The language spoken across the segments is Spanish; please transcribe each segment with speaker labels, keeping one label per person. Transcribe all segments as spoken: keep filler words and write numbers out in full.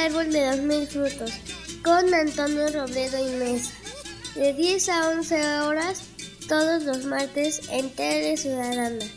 Speaker 1: árbol de los mil frutos con Antonio Robledo y Mesa, de diez a once horas todos los martes en Tele Ciudadana.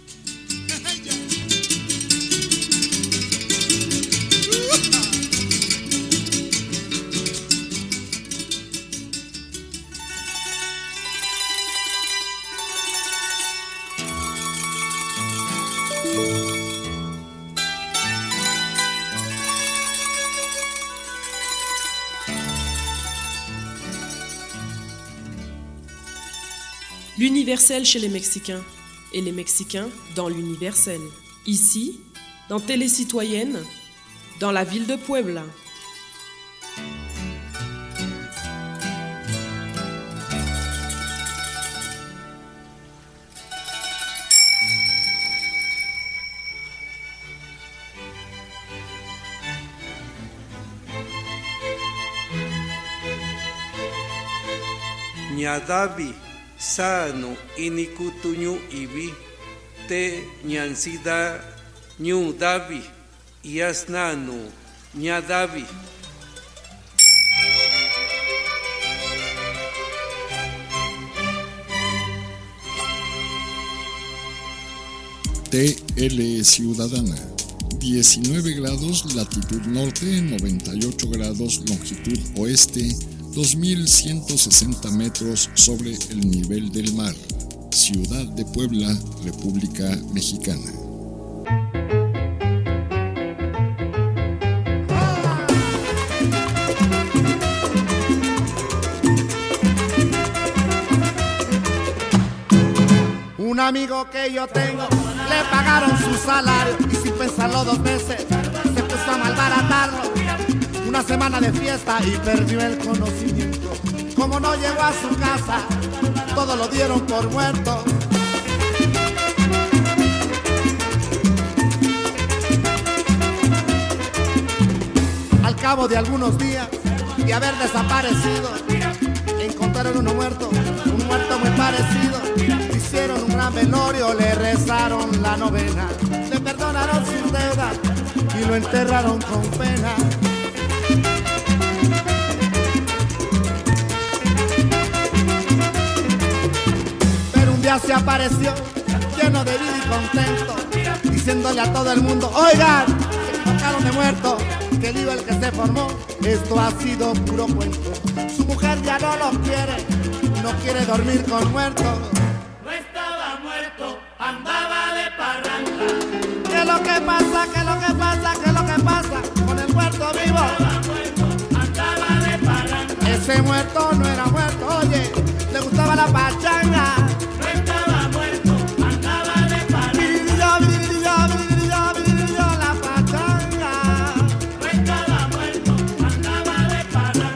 Speaker 2: L'universel chez les Mexicains et les Mexicains dans l'universel. Ici, dans Télé Citoyenne, dans la ville de Puebla.
Speaker 3: Ñadavi sano inikutuñu ibi te ñansida ñu davi yasnanu ñadavi.
Speaker 4: T L Ciudadana, diecinueve grados latitud norte, noventa y ocho grados longitud oeste, dos mil ciento sesenta metros sobre el nivel del mar. Ciudad de Puebla, República Mexicana.
Speaker 5: Un amigo que yo tengo, le pagaron su salario y sin pensarlo dos veces, se puso a malbaratarlo. Una semana de fiesta y perdió el conocimiento. Como no llegó a su casa, todo lo dieron por muerto. Al cabo de algunos días de haber desaparecido, encontraron uno muerto, un muerto muy parecido. Hicieron un gran velorio, le rezaron la novena, le perdonaron sus deudas y lo enterraron con pena. Pero un día se apareció, lleno de vida y contento, diciéndole a todo el mundo: oigan, se tocaron de muerto, que lío el que se formó, esto ha sido puro cuento. Su mujer ya no lo quiere, no quiere dormir con muertos.
Speaker 6: Andaba de parranda.
Speaker 5: ¿Qué es lo que pasa? ¿Qué es lo que pasa? ¿Qué es lo que pasa con el muerto vivo?
Speaker 6: Muerto, andaba de parranda.
Speaker 5: Ese muerto no era muerto, oye, le gustaba la pachanga.
Speaker 6: No estaba muerto, andaba de parranda.
Speaker 5: Viviría, viviría, viviría, viviría la pachanga.
Speaker 6: No estaba muerto, andaba de parranda.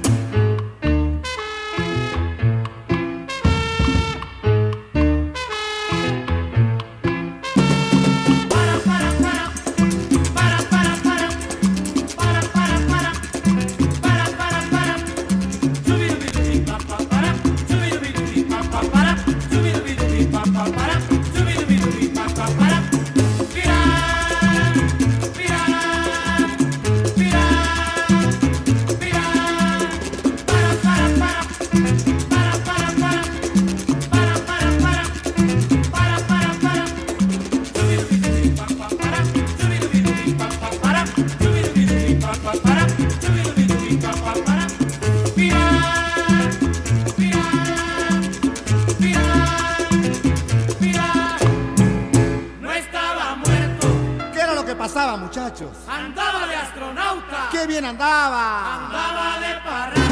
Speaker 5: Muchachos,
Speaker 6: andaba de astronauta.
Speaker 5: ¡Qué bien andaba!
Speaker 6: Andaba de parranda.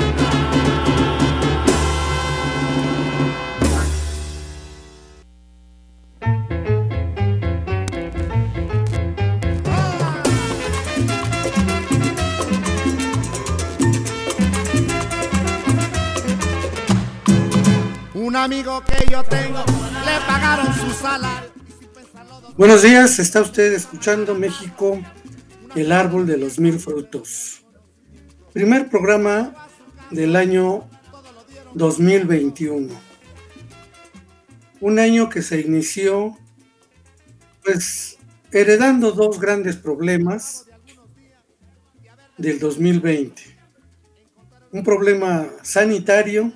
Speaker 5: Un amigo que yo tengo, le pagaron su salario.
Speaker 7: Buenos días, está usted escuchando México, el árbol de los mil frutos. Primer programa del año dos mil veintiuno. Un año que se inició, pues, heredando dos grandes problemas. del dos mil veinte. Un problema sanitario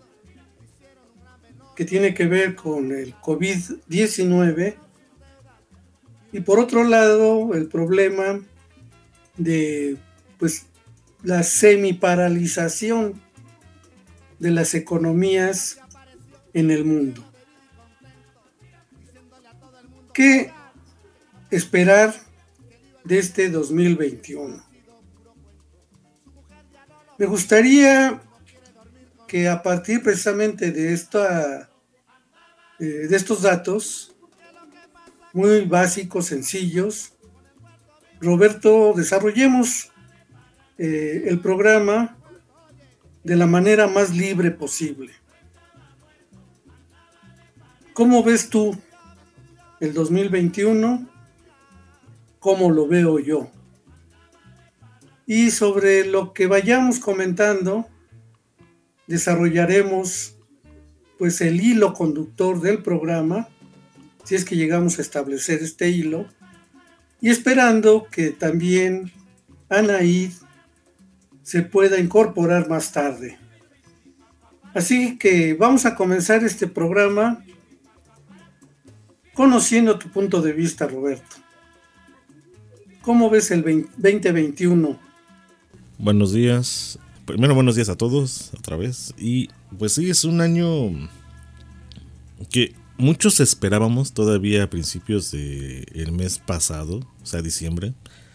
Speaker 7: que tiene que ver con el covid diecinueve y por otro lado el problema de pues la semiparalización de las economías en el mundo. ¿Qué esperar de este dos mil veintiuno? Me gustaría que a partir precisamente de esta eh, de estos datos muy básicos, sencillos, Roberto, desarrollemos eh, el programa de la manera más libre posible. ¿Cómo ves tú el dos mil veintiuno? ¿Cómo lo veo yo? Y sobre lo que vayamos comentando, desarrollaremos pues el hilo conductor del programa, si es que llegamos a establecer este hilo, y esperando que también Anaíd se pueda incorporar más tarde. Así que vamos a comenzar este programa conociendo tu punto de vista, Roberto. ¿Cómo ves el veinte veintiuno?
Speaker 8: Buenos días. Primero, buenos días a todos, otra vez. Y pues sí, es un año que muchos esperábamos todavía a principios del mes pasado, o sea, diciembre,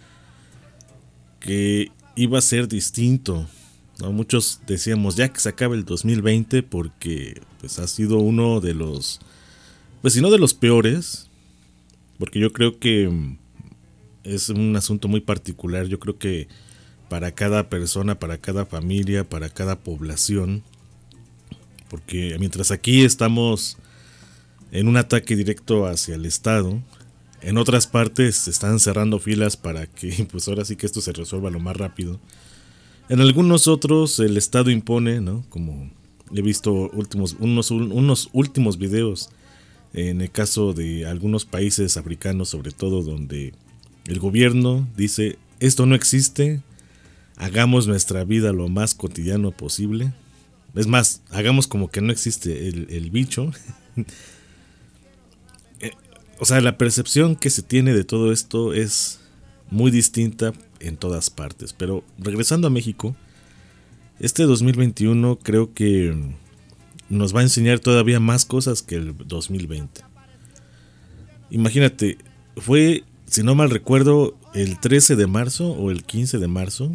Speaker 8: que iba a ser distinto, ¿no? Muchos decíamos ya que se acabe el dos mil veinte porque pues ha sido uno de los, pues si no de los peores, porque yo creo que es un asunto muy particular. Yo creo que para cada persona, para cada familia, para cada población, porque mientras aquí estamos en un ataque directo hacia el Estado, en otras partes se están cerrando filas para que pues ahora sí que esto se resuelva lo más rápido. En algunos otros el Estado impone, ¿no? Como he visto últimos, unos, unos últimos videos en el caso de algunos países africanos, sobre todo, donde el gobierno dice: esto no existe, hagamos nuestra vida lo más cotidiano posible. Es más, hagamos como que no existe el, el bicho. O sea, la percepción que se tiene de todo esto es muy distinta en todas partes. Pero regresando a México, este dos mil veintiuno creo que nos va a enseñar todavía más cosas que el dos mil veinte. Imagínate, fue, si no mal recuerdo, el trece de marzo o el quince de marzo,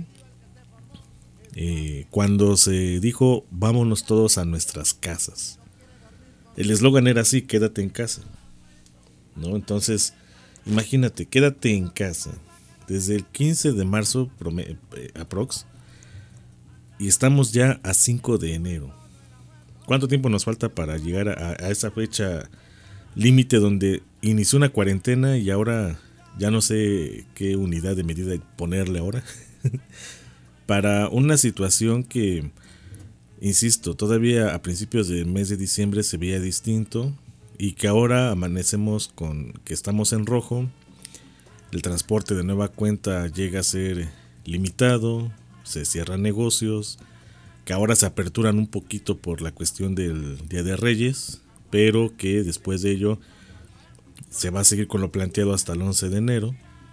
Speaker 8: eh, cuando se dijo vámonos todos a nuestras casas. El eslogan era así: quédate en casa, ¿no? Entonces, imagínate, quédate en casa desde el quince de marzo aprox, y estamos ya a cinco de enero. ¿Cuánto tiempo nos falta para llegar a, a esa fecha límite donde inició una cuarentena y ahora ya no sé qué unidad de medida ponerle ahora? Para una situación que, insisto, todavía a principios del mes de diciembre se veía distinto, y que ahora amanecemos con que estamos en rojo. El transporte de nueva cuenta llega a ser limitado, se cierran negocios, que ahora se aperturan un poquito por la cuestión del Día de Reyes, pero que después de ello se va a seguir con lo planteado hasta el once de enero.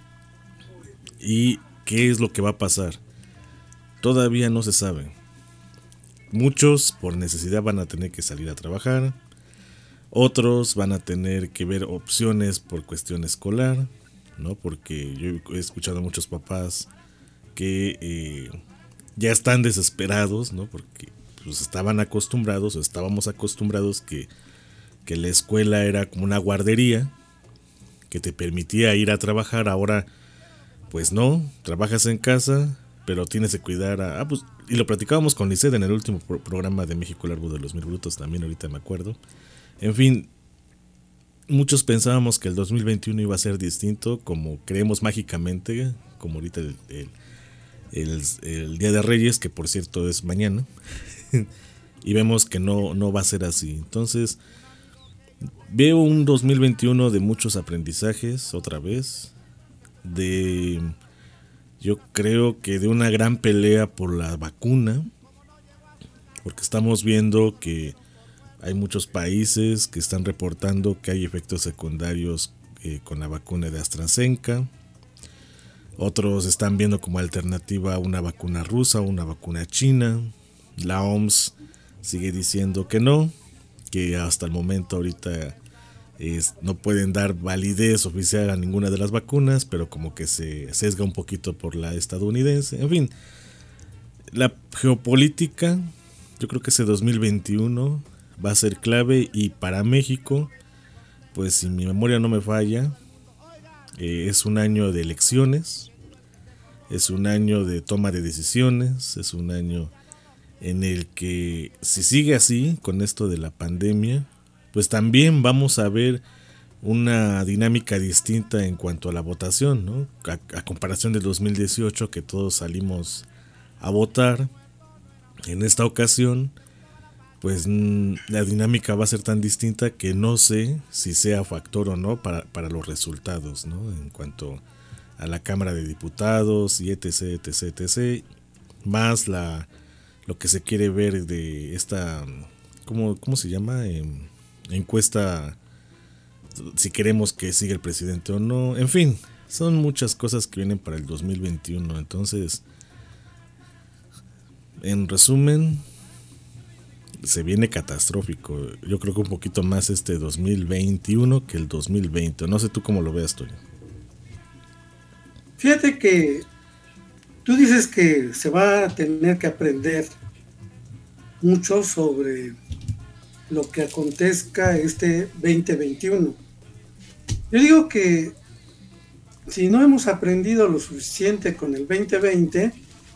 Speaker 8: ¿Y qué es lo que va a pasar? Todavía no se sabe. Muchos por necesidad van a tener que salir a trabajar. Otros van a tener que ver opciones por cuestión escolar, ¿no? Porque yo he escuchado a muchos papás que eh, ya están desesperados, ¿no? Porque pues, estaban acostumbrados o estábamos acostumbrados que, que la escuela era como una guardería que te permitía ir a trabajar. Ahora, pues no, trabajas en casa, pero tienes que cuidar a... Ah, pues, y lo platicábamos con Lisset en el último pro- programa de México, el árbol de los mil brutos, también ahorita me acuerdo. En fin, muchos pensábamos que el dos mil veintiuno iba a ser distinto, como creemos mágicamente, como ahorita el, el, el, el Día de Reyes, que por cierto es mañana, y vemos que no, no va a ser así. Entonces, veo un dos mil veintiuno de muchos aprendizajes, otra vez, de... yo creo que de una gran pelea por la vacuna, porque estamos viendo que hay muchos países que están reportando que hay efectos secundarios eh, con la vacuna de AstraZeneca. Otros están viendo como alternativa una vacuna rusa o una vacuna china. La O M S sigue diciendo que no, que hasta el momento ahorita es, no pueden dar validez oficial a ninguna de las vacunas, pero como que se sesga un poquito por la estadounidense. En fin, la geopolítica, yo creo que ese dos mil veintiuno va a ser clave, y para México, pues si mi memoria no me falla, eh, es un año de elecciones, es un año de toma de decisiones, es un año en el que si sigue así con esto de la pandemia, pues también vamos a ver una dinámica distinta en cuanto a la votación, ¿no? A, a comparación del dos mil dieciocho, que todos salimos a votar. En esta ocasión, pues la dinámica va a ser tan distinta que no sé si sea factor o no para, para los resultados, ¿no? En cuanto a la Cámara de Diputados y etc, etc, etc, más la lo que se quiere ver de esta, ¿cómo, cómo se llama? Eh, encuesta, si queremos que siga el presidente o no. En fin, son muchas cosas que vienen para el dos mil veintiuno. Entonces, en resumen, se viene catastrófico. Yo creo que un poquito más este dos mil veintiuno que el dos mil veinte. No sé tú cómo lo veas, Toño.
Speaker 7: Fíjate que tú dices que se va a tener que aprender mucho sobre lo que acontezca este veinte veintiuno. Yo digo que si no hemos aprendido lo suficiente con el veinte veinte,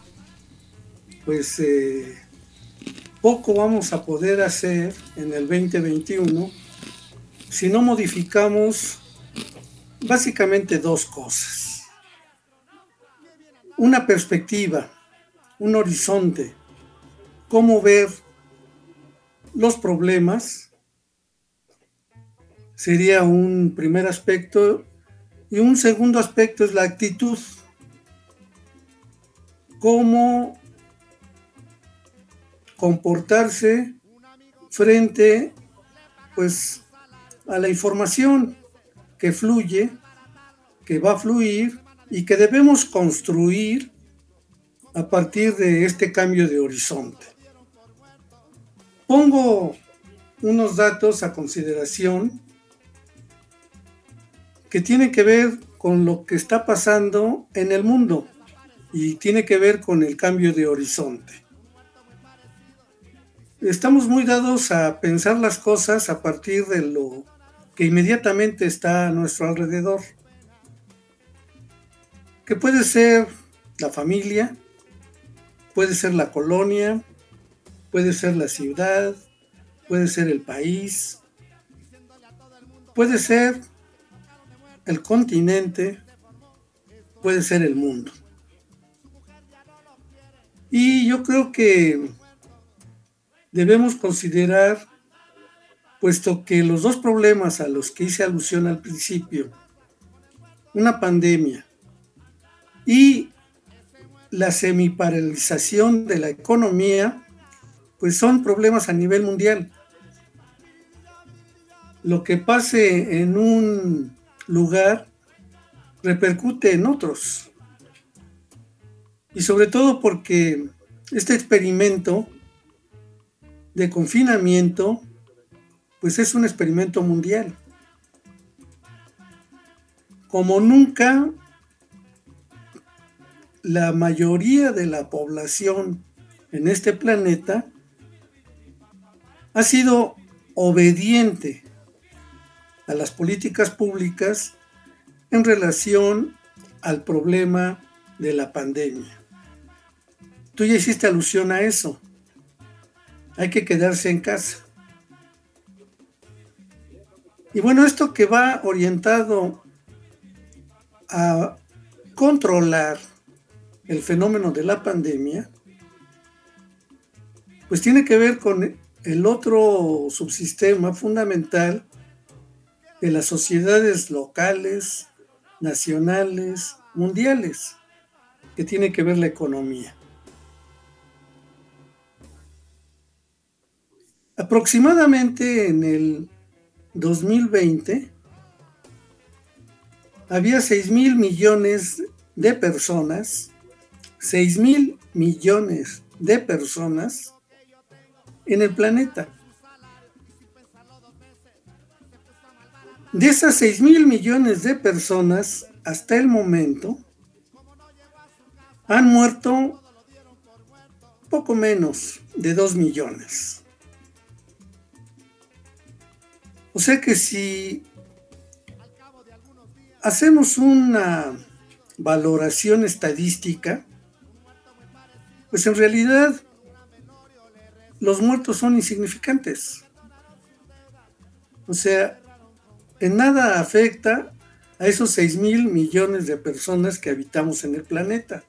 Speaker 7: pues eh, poco vamos a poder hacer en el veinte veintiuno si no modificamos básicamente dos cosas. Una perspectiva, un horizonte, cómo ver los problemas, sería un primer aspecto, y un segundo aspecto es la actitud, cómo comportarse frente, pues, a la información que fluye, que va a fluir y que debemos construir a partir de este cambio de horizonte. Pongo unos datos a consideración que tienen que ver con lo que está pasando en el mundo y tiene que ver con el cambio de horizonte. Estamos muy dados a pensar las cosas a partir de lo que inmediatamente está a nuestro alrededor, que puede ser la familia, puede ser la colonia, puede ser la ciudad, puede ser el país, puede ser el continente, puede ser el mundo. Y yo creo que debemos considerar, puesto que los dos problemas a los que hice alusión al principio, una pandemia y la semiparalización de la economía, pues son problemas a nivel mundial. Lo que pase en un lugar repercute en otros. Y sobre todo porque este experimento de confinamiento, pues es un experimento mundial. Como nunca, la mayoría de la población en este planeta ha sido obediente a las políticas públicas en relación al problema de la pandemia. Tú ya hiciste alusión a eso. Hay que quedarse en casa. Y bueno, esto que va orientado a controlar el fenómeno de la pandemia, pues tiene que ver con el otro subsistema fundamental de las sociedades locales, nacionales, mundiales, que tiene que ver la economía. Aproximadamente en el dos mil veinte había seis mil millones de personas, seis mil millones de personas en el planeta. De esas seis mil millones de personas, hasta el momento, han muerto poco menos de dos millones. O sea que si hacemos una valoración estadística, pues en realidad los muertos son insignificantes. O sea, en nada afecta a esos seis mil millones de personas que habitamos en el planeta.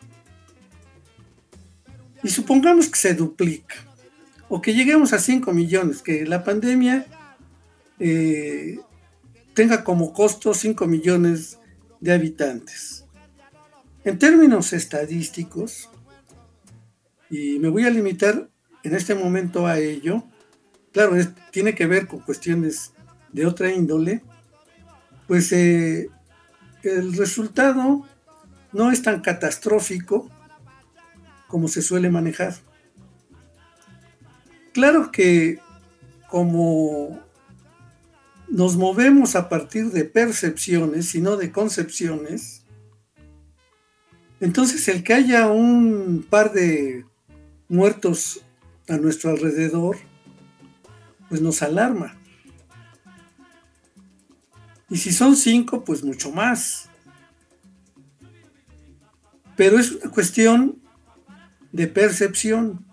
Speaker 7: Y supongamos que se duplica, o que lleguemos a cinco millones, que la pandemia eh, tenga como costo cinco millones de habitantes. En términos estadísticos, y me voy a limitar en este momento a ello, claro, es, tiene que ver con cuestiones de otra índole, pues eh, el resultado no es tan catastrófico como se suele manejar. Claro que como nos movemos a partir de percepciones y no de concepciones, entonces el que haya un par de muertos a nuestro alrededor, pues nos alarma. Y si son cinco, pues mucho más. Pero es una cuestión de percepción.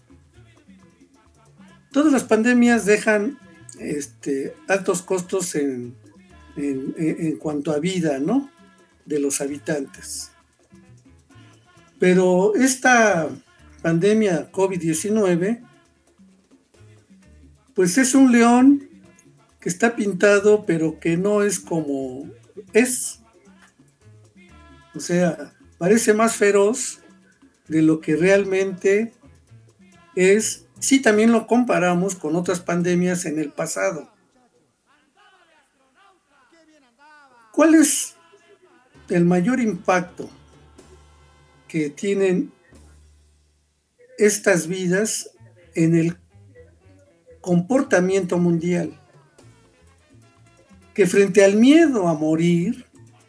Speaker 7: Todas las pandemias dejan este, altos costos en, en, en cuanto a vida, ¿no?, de los habitantes. Pero esta pandemia COVID diecinueve, pues es un león que está pintado, pero que no es como es. O sea, parece más feroz de lo que realmente es, si también lo comparamos con otras pandemias en el pasado. ¿Cuál es el mayor impacto que tienen estas vidas en el comportamiento mundial? Que frente al miedo a morir,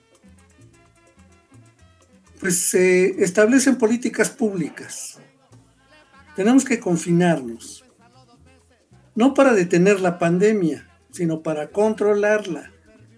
Speaker 7: pues se establecen políticas públicas. Tenemos que confinarnos, no para detener la pandemia, sino para controlarla.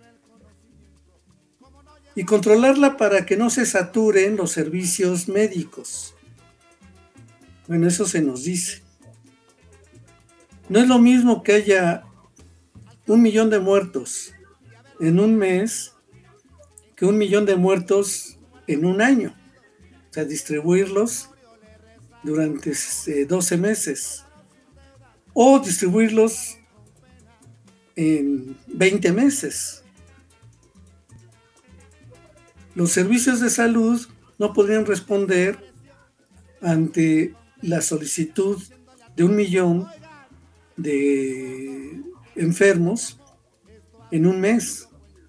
Speaker 7: Y controlarla para que no se saturen los servicios médicos. Bueno, eso se nos dice. No es lo mismo que haya un millón de muertos en un mes que un millón de muertos en un año. O sea, distribuirlos durante doce meses. O distribuirlos en veinte meses. Los servicios de salud no podrían responder ante la solicitud de un millón de enfermos en un mes.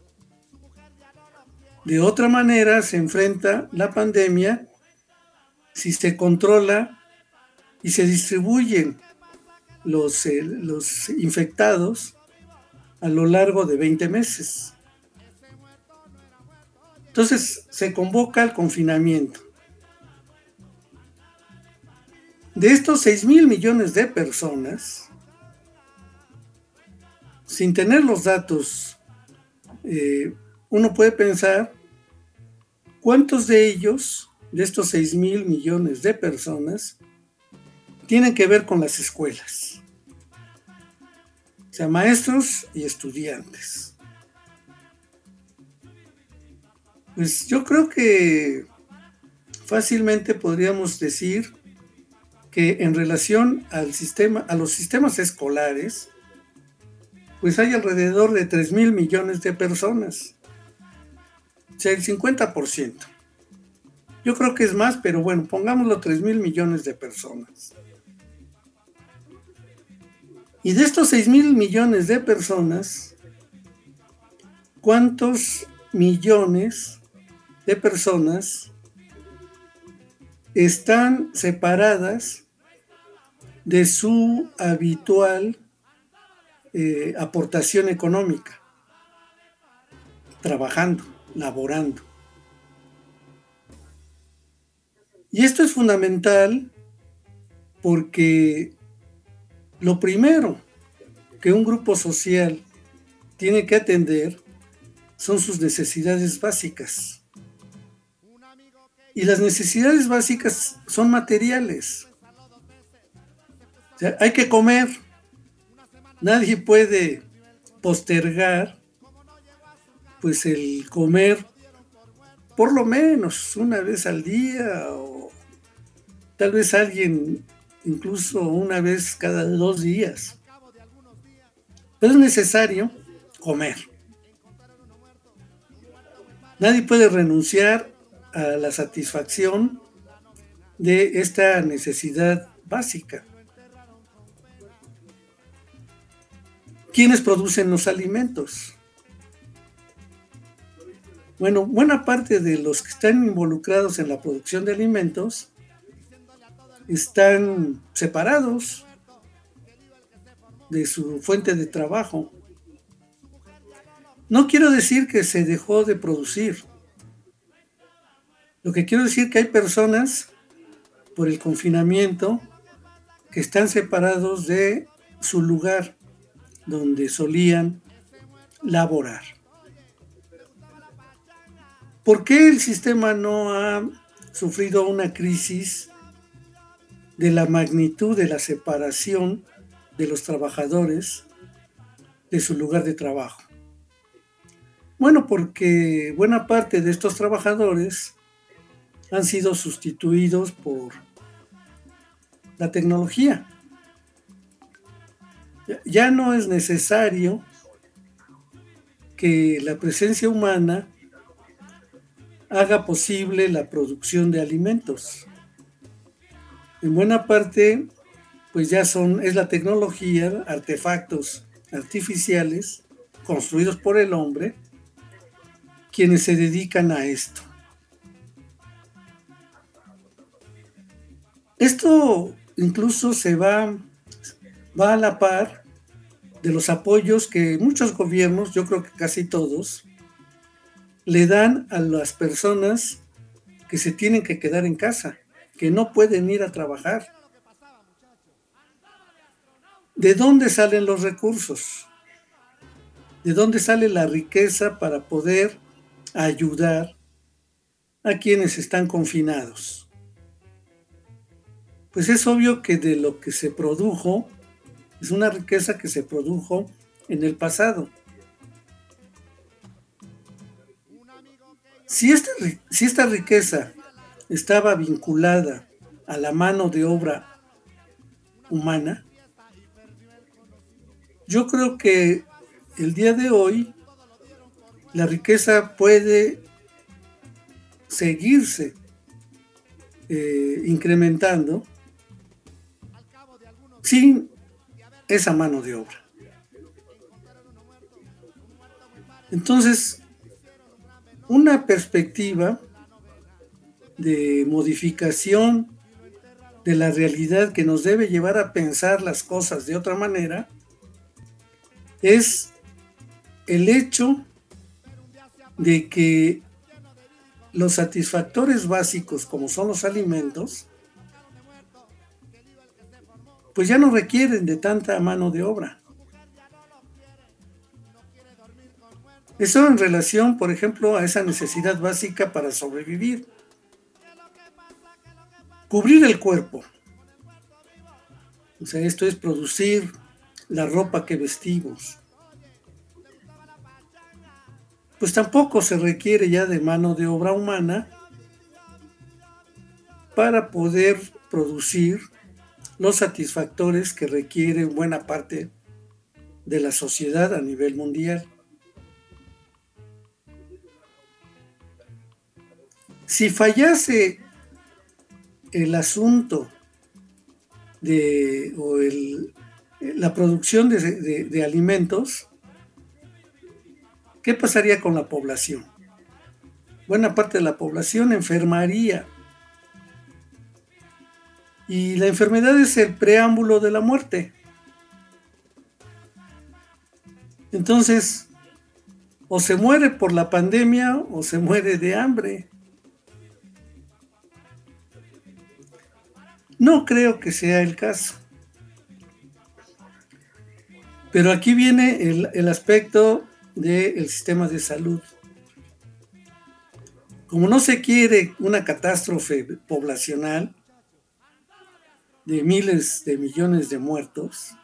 Speaker 7: De otra manera se enfrenta la pandemia si se controla y se distribuyen los, eh, los infectados a lo largo de veinte meses. Entonces se convoca al confinamiento. De estos seis mil millones de personas, sin tener los datos, eh, uno puede pensar cuántos de ellos, de estos seis mil millones de personas, tienen que ver con las escuelas. O sea, maestros y estudiantes. Pues yo creo que fácilmente podríamos decir que en relación al sistema, a los sistemas escolares, pues hay alrededor de tres mil millones de personas. O sea, el cincuenta por ciento. Yo creo que es más, pero bueno, pongámoslo tres mil millones de personas. Y de estos seis mil millones de personas, ¿cuántos millones de personas están separadas de su habitual eh, aportación económica? Trabajando, laborando. Y esto es fundamental porque lo primero que un grupo social tiene que atender son sus necesidades básicas. Y las necesidades básicas son materiales. O sea, hay que comer. Nadie puede postergar pues el comer por lo menos una vez al día, o tal vez alguien incluso una vez cada dos días. Pero es necesario comer. Nadie puede renunciar a la satisfacción de esta necesidad básica. ¿Quiénes producen los alimentos? Bueno, buena parte de los que están involucrados en la producción de alimentos están separados de su fuente de trabajo. No quiero decir que se dejó de producir. Lo que quiero decir es que hay personas, por el confinamiento, que están separados de su lugar donde solían laborar. ¿Por qué el sistema no ha sufrido una crisis de la magnitud de la separación de los trabajadores de su lugar de trabajo? Bueno, porque buena parte de estos trabajadores han sido sustituidos por la tecnología. Ya no es necesario que la presencia humana haga posible la producción de alimentos. En buena parte, pues ya son, es la tecnología, artefactos artificiales construidos por el hombre, quienes se dedican a esto. Esto incluso se va, va a la par de los apoyos que muchos gobiernos, yo creo que casi todos, le dan a las personas que se tienen que quedar en casa, que no pueden ir a trabajar. ¿De dónde salen los recursos? ¿De dónde sale la riqueza para poder ayudar a quienes están confinados? Pues es obvio que de lo que se produjo, es una riqueza que se produjo en el pasado. Si esta, si esta riqueza estaba vinculada a la mano de obra humana, yo creo que el día de hoy la riqueza puede seguirse eh, incrementando sin esa mano de obra. Entonces, una perspectiva de modificación de la realidad que nos debe llevar a pensar las cosas de otra manera es el hecho de que los satisfactores básicos, como son los alimentos, pues ya no requieren de tanta mano de obra. Eso en relación, por ejemplo, a esa necesidad básica para sobrevivir. Cubrir el cuerpo. O sea, esto es producir la ropa que vestimos. Pues tampoco se requiere ya de mano de obra humana para poder producir los satisfactores que requiere buena parte de la sociedad a nivel mundial. Si fallase el asunto de o el, la producción de, de, de alimentos, ¿qué pasaría con la población? Buena parte de la población enfermaría. Y la enfermedad es el preámbulo de la muerte. Entonces, o se muere por la pandemia o se muere de hambre. No creo que sea el caso. Pero aquí viene el, el aspecto del sistema de salud. Como no se quiere una catástrofe poblacional de miles de millones de muertos,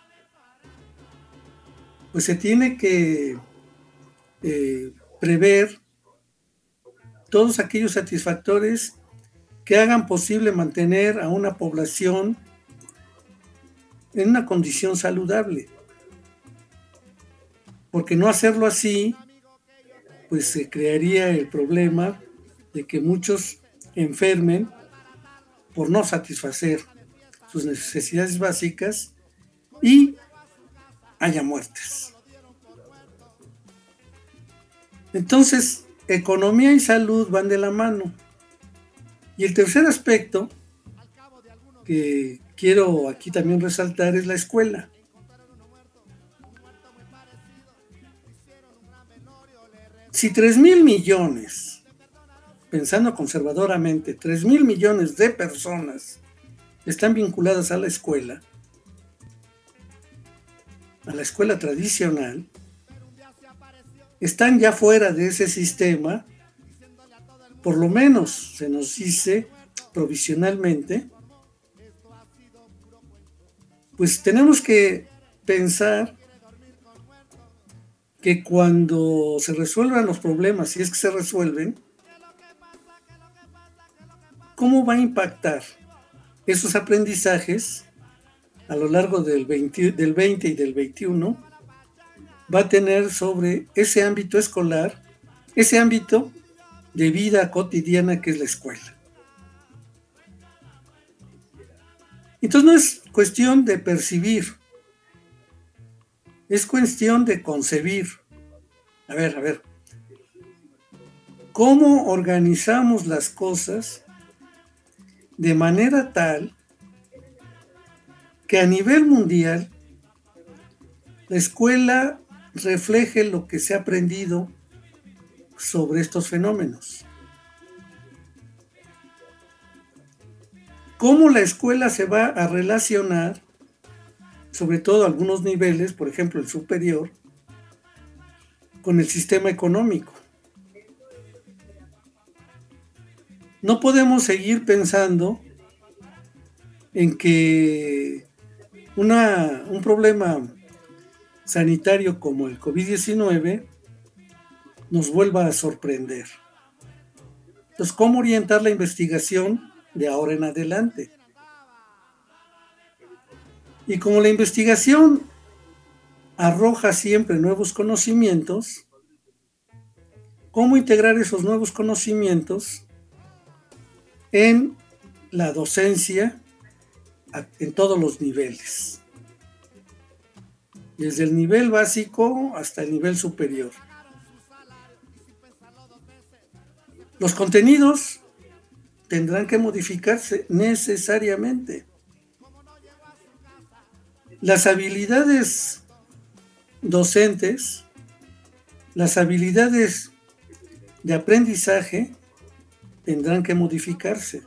Speaker 7: pues se tiene que eh, prever todos aquellos satisfactores que hagan posible mantener a una población en una condición saludable. Porque no hacerlo así, pues se crearía el problema de que muchos enfermen por no satisfacer sus necesidades básicas y haya muertes. Entonces, economía y salud van de la mano. Y el tercer aspecto que quiero aquí también resaltar es la escuela. Si tres mil millones, pensando conservadoramente, tres mil millones de personas están vinculadas a la escuela, a la escuela tradicional, están ya fuera de ese sistema, por lo menos se nos dice provisionalmente, pues tenemos que pensar que cuando se resuelvan los problemas, si es que se resuelven, ¿cómo va a impactar esos aprendizajes a lo largo del veinte, del veinte y del veintiuno? Va a tener sobre ese ámbito escolar, ese ámbito de vida cotidiana que es la escuela. Entonces no es cuestión de percibir, es cuestión de concebir. A ver, a ver, ¿cómo organizamos las cosas de manera tal que a nivel mundial la escuela refleje lo que se ha aprendido sobre estos fenómenos? ¿Cómo la escuela se va a relacionar, sobre todo a algunos niveles, por ejemplo el superior, con el sistema económico? No podemos seguir pensando en que una, un problema sanitario como el COVID diecinueve nos vuelva a sorprender. Entonces, ¿cómo orientar la investigación de ahora en adelante? Y como la investigación arroja siempre nuevos conocimientos, ¿cómo integrar esos nuevos conocimientos en la docencia en todos los niveles? Desde el nivel básico hasta el nivel superior. Los contenidos tendrán que modificarse necesariamente. Las habilidades docentes, las habilidades de aprendizaje tendrán que modificarse.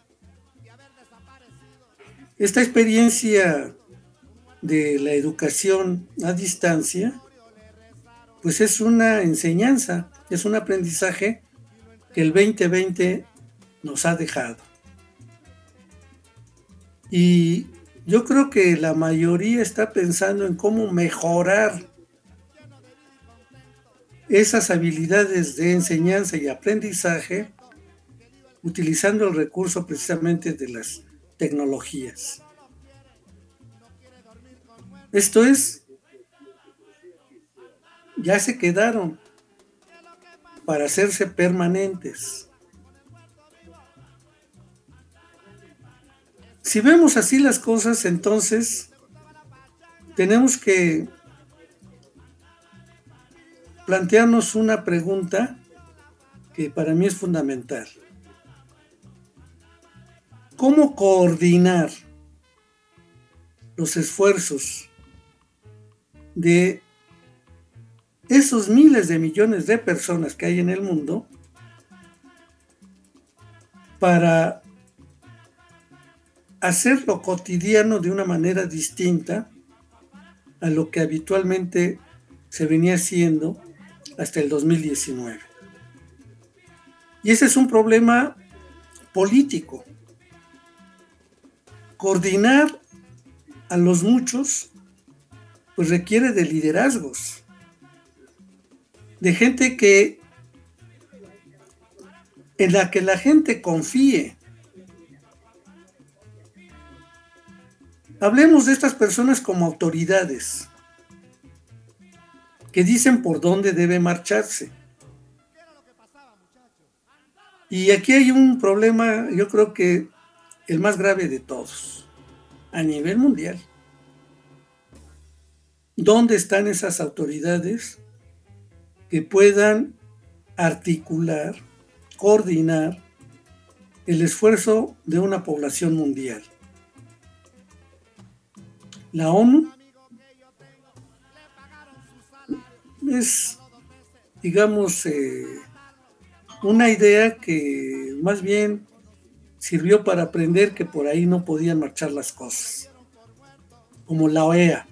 Speaker 7: Esta experiencia de la educación a distancia, pues es una enseñanza, es un aprendizaje que el veinte veinte nos ha dejado. Y yo creo que la mayoría está pensando en cómo mejorar esas habilidades de enseñanza y aprendizaje utilizando el recurso precisamente de las tecnologías. Esto es, ya se quedaron para hacerse permanentes. Si vemos así las cosas, entonces tenemos que plantearnos una pregunta que para mí es fundamental. ¿Cómo coordinar los esfuerzos de esos miles de millones de personas que hay en el mundo para hacer lo cotidiano de una manera distinta a lo que habitualmente se venía haciendo hasta el dos mil diecinueve? Y ese es un problema político. Coordinar a los muchos pues requiere de liderazgos, de gente que en la que la gente confíe. Hablemos de estas personas como autoridades que dicen por dónde debe marcharse. Y aquí hay un problema, yo creo que el más grave de todos, a nivel mundial. ¿Dónde están esas autoridades que puedan articular, coordinar el esfuerzo de una población mundial? La ONU es, digamos, eh, una idea que más bien sirvió para aprender que por ahí no podían marchar las cosas, como la O E A.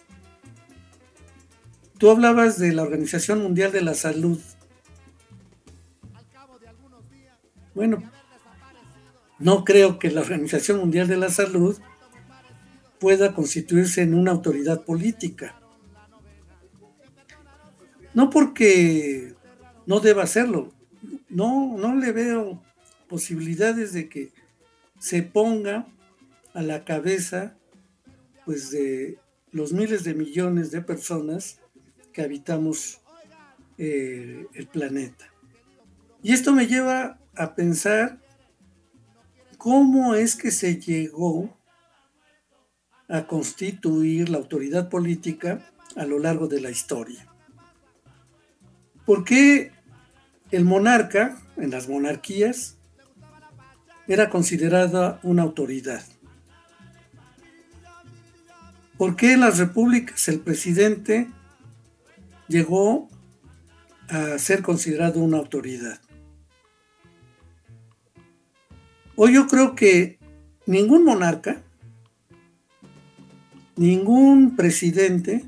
Speaker 7: Tú hablabas de la Organización Mundial de la Salud. Bueno, no creo que la Organización Mundial de la Salud pueda constituirse en una autoridad política. No porque no deba hacerlo, no, no le veo posibilidades de que se ponga a la cabeza pues de los miles de millones de personas que habitamos eh, el planeta. Y esto me lleva a pensar cómo es que se llegó a constituir la autoridad política a lo largo de la historia. ¿Por qué el monarca, en las monarquías, era considerada una autoridad? ¿Por qué en las repúblicas el presidente llegó a ser considerado una autoridad? Hoy yo creo que ningún monarca, ningún presidente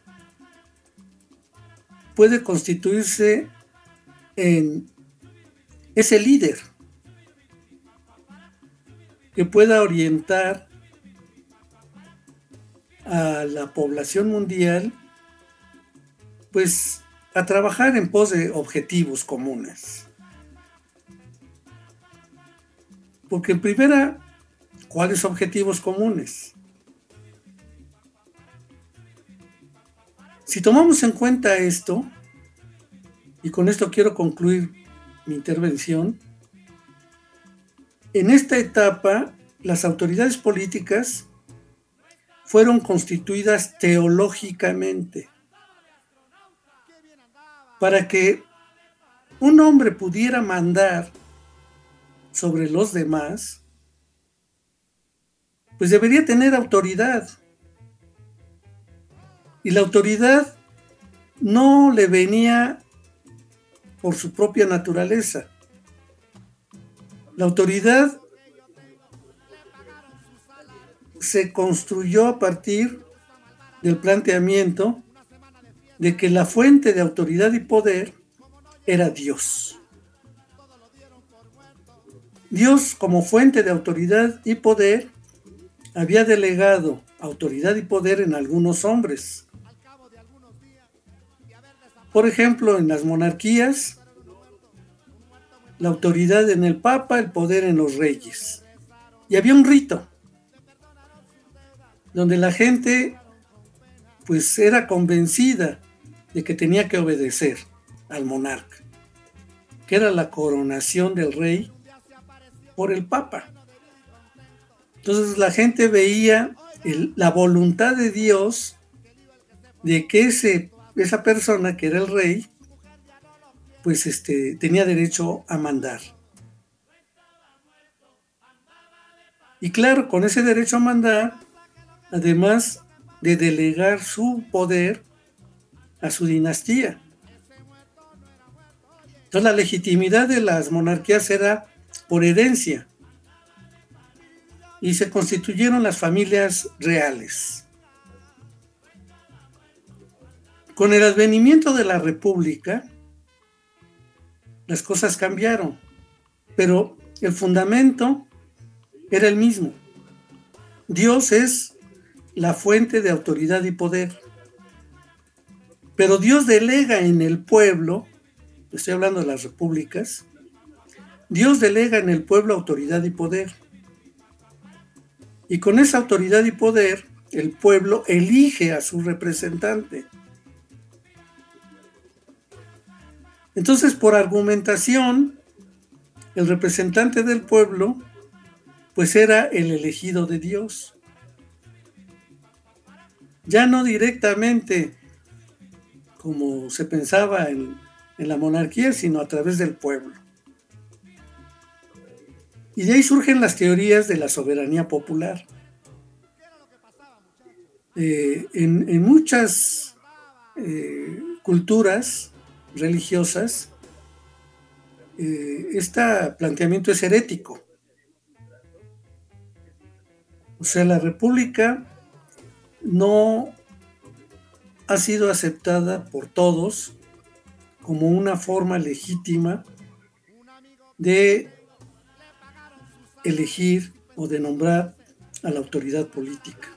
Speaker 7: puede constituirse en ese líder que pueda orientar a la población mundial pues a trabajar en pos de objetivos comunes. Porque en primera, ¿cuáles objetivos comunes? Si tomamos en cuenta esto, y con esto quiero concluir mi intervención, en esta etapa las autoridades políticas fueron constituidas teológicamente para que un hombre pudiera mandar sobre los demás, pues debería tener autoridad. Y la autoridad no le venía por su propia naturaleza. La autoridad se construyó a partir del planteamiento de que la fuente de autoridad y poder era Dios. Dios, como fuente de autoridad y poder, había delegado autoridad y poder en algunos hombres. Por ejemplo, en las monarquías, la autoridad en el Papa, el poder en los reyes. Y había un rito donde la gente pues era convencida de que tenía que obedecer al monarca, que era la coronación del rey por el Papa. Entonces la gente veía el, la voluntad de Dios de que ese, esa persona que era el rey, pues este, tenía derecho a mandar. Y claro, con ese derecho a mandar, además de delegar su poder a su dinastía. Entonces la legitimidad de las monarquías era por herencia y se constituyeron las familias reales. Con el advenimiento de la República, las cosas cambiaron, pero el fundamento era el mismo. Dios es la fuente de autoridad y poder, pero Dios delega en el pueblo, estoy hablando de las repúblicas, Dios delega en el pueblo autoridad y poder. Y con esa autoridad y poder, el pueblo elige a su representante. Entonces, por argumentación, el representante del pueblo, pues era el elegido de Dios. Ya no directamente, como se pensaba en, en la monarquía, sino a través del pueblo. Y de ahí surgen las teorías de la soberanía popular. Eh, en, en muchas eh, culturas religiosas, eh, este planteamiento es herético. O sea, la república no ha sido aceptada por todos como una forma legítima de elegir o de nombrar a la autoridad política.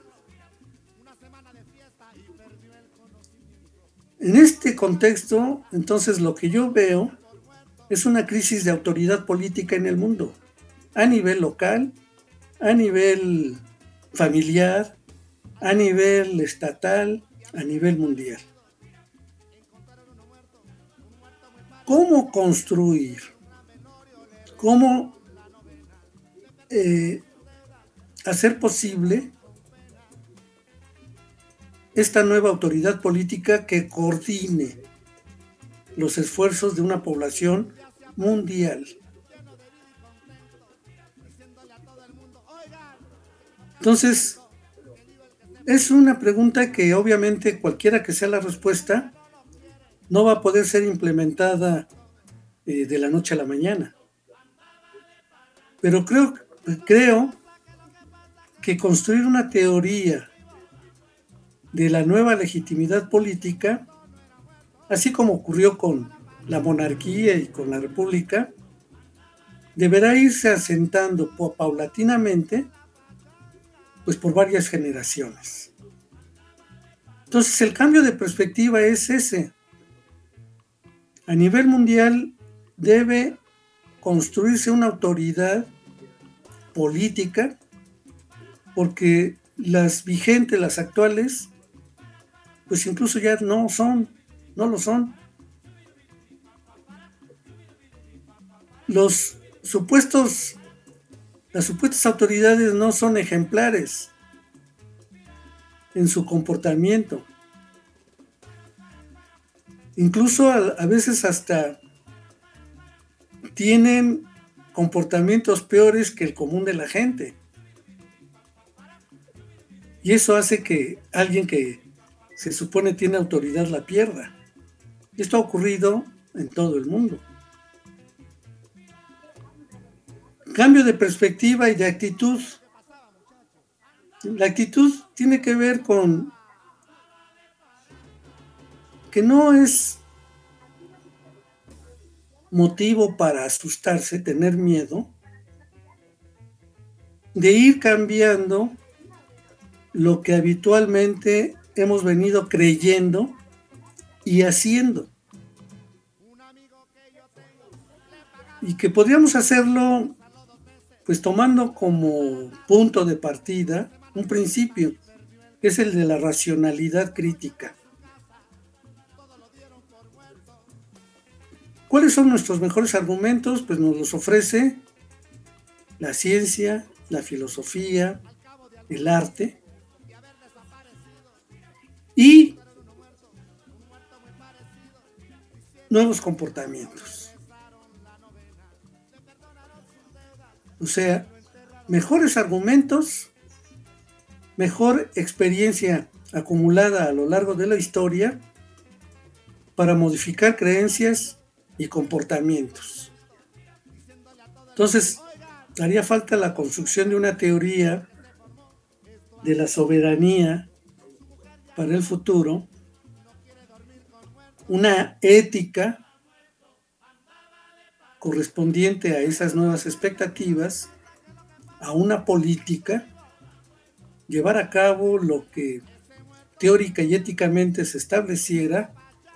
Speaker 7: En este contexto, entonces, lo que yo veo es una crisis de autoridad política en el mundo, a nivel local, a nivel familiar, a nivel estatal, a nivel mundial. ¿Cómo construir? ¿Cómo eh, hacer posible esta nueva autoridad política que coordine los esfuerzos de una población mundial? Entonces, es una pregunta que obviamente cualquiera que sea la respuesta, no va a poder ser implementada eh, de la noche a la mañana. Pero creo, creo que construir una teoría de la nueva legitimidad política, así como ocurrió con la monarquía y con la república, deberá irse asentando paulatinamente, pues por varias generaciones. Entonces el cambio de perspectiva es ese. A nivel mundial debe construirse una autoridad política, porque las vigentes, las actuales, pues incluso ya no son, no lo son. Los supuestos, las supuestas autoridades no son ejemplares en su comportamiento. Incluso a, a veces hasta tienen comportamientos peores que el común de la gente. Y eso hace que alguien que se supone tiene autoridad la pierda. Esto ha ocurrido en todo el mundo. Cambio de perspectiva y de actitud. La actitud tiene que ver con que no es motivo para asustarse, tener miedo, de ir cambiando lo que habitualmente hemos venido creyendo y haciendo. Y que podríamos hacerlo pues tomando como punto de partida un principio, que es el de la racionalidad crítica. ¿Cuáles son nuestros mejores argumentos? Pues nos los ofrece la ciencia la filosofía, el arte y nuevos comportamientos. O sea, mejores argumentos, mejor experiencia acumulada a lo largo de la historia para modificar creencias y comportamientos. Entonces, haría falta la construcción de una teoría de la soberanía para el futuro, una ética correspondiente a esas nuevas expectativas, a una política, llevar a cabo lo que teórica y éticamente se estableciera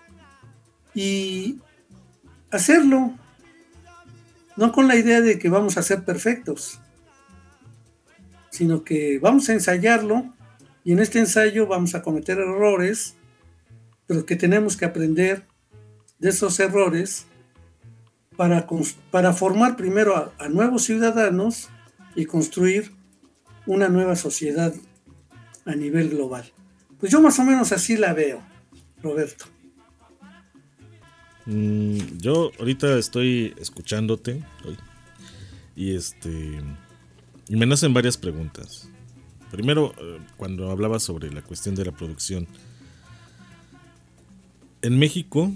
Speaker 7: y hacerlo, no con la idea de que vamos a ser perfectos, sino que vamos a ensayarlo y en este ensayo vamos a cometer errores, pero que tenemos que aprender de esos errores para, para formar primero a, a nuevos ciudadanos y construir una nueva sociedad a nivel global. Pues yo más o menos así la veo, Roberto.
Speaker 8: Mm, yo ahorita estoy escuchándote hoy, y este y me nacen varias preguntas. Primero, cuando hablabas sobre la cuestión de la producción en México,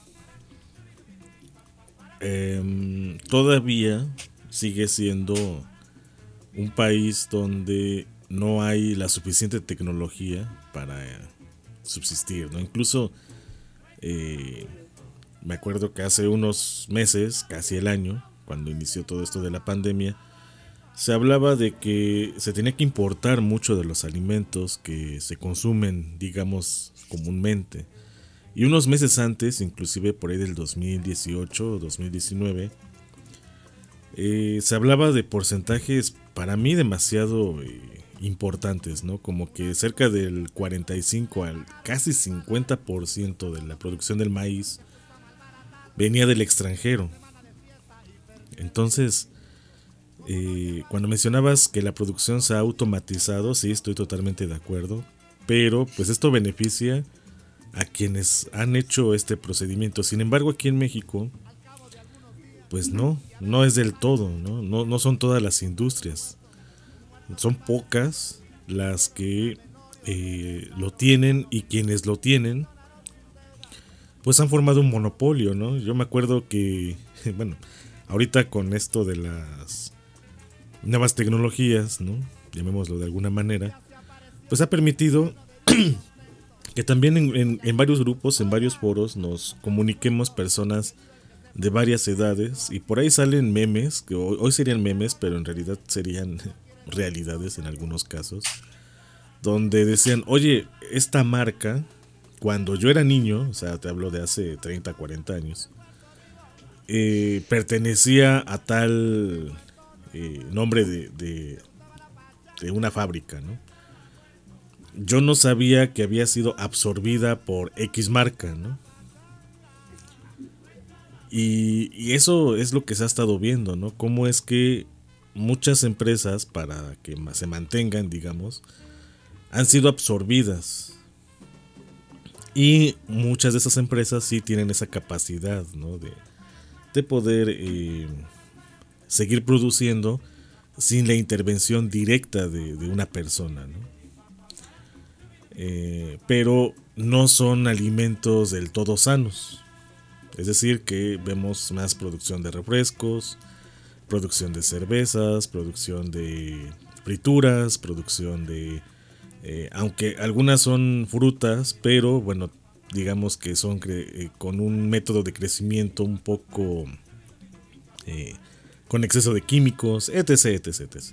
Speaker 8: eh, todavía sigue siendo un país donde no hay la suficiente tecnología para subsistir, ¿no? Incluso eh, me acuerdo que hace unos meses, casi el año, cuando inició todo esto de la pandemia, se hablaba de que se tenía que importar mucho de los alimentos que se consumen, digamos, comúnmente. Y unos meses antes, inclusive por ahí del dos mil dieciocho o dos mil diecinueve, eh, se hablaba de porcentajes para mí demasiado eh, importantes, ¿no? Como que cerca del cuarenta y cinco al casi cincuenta por ciento de la producción del maíz venía del extranjero. Entonces, eh, cuando mencionabas que la producción se ha automatizado, sí, estoy totalmente de acuerdo, pero pues esto beneficia a quienes han hecho este procedimiento. Sin embargo, aquí en México, pues no, no es del todo, ¿no? No, no son todas las industrias. Son pocas las que eh, lo tienen, y quienes lo tienen, pues han formado un monopolio, ¿no? Yo me acuerdo que, bueno, ahorita con esto de las nuevas tecnologías, ¿no? Llamémoslo de alguna manera, pues ha permitido que también en, en, en varios grupos, en varios foros, nos comuniquemos personas de varias edades, y por ahí salen memes, que hoy, hoy serían memes, pero en realidad serían realidades en algunos casos, donde decían, oye, esta marca, cuando yo era niño, o sea, te hablo de hace treinta, cuarenta años, eh, pertenecía a tal eh, nombre de, de, de una fábrica, ¿no? Yo no sabía que había sido absorbida por X marca, ¿no? Y, y eso es lo que se ha estado viendo, ¿no? Cómo es que muchas empresas, para que se mantengan, digamos, han sido absorbidas. Y muchas de esas empresas sí tienen esa capacidad, ¿no? De, de poder eh, seguir produciendo sin la intervención directa de, de una persona, ¿no? Eh, pero no son alimentos del todo sanos. Es decir, que vemos más producción de refrescos, producción de cervezas, producción de frituras, producción de... Eh, aunque algunas son frutas, pero bueno, digamos que son cre- eh, con un método de crecimiento un poco... Eh, con exceso de químicos, etc, etc, etcétera.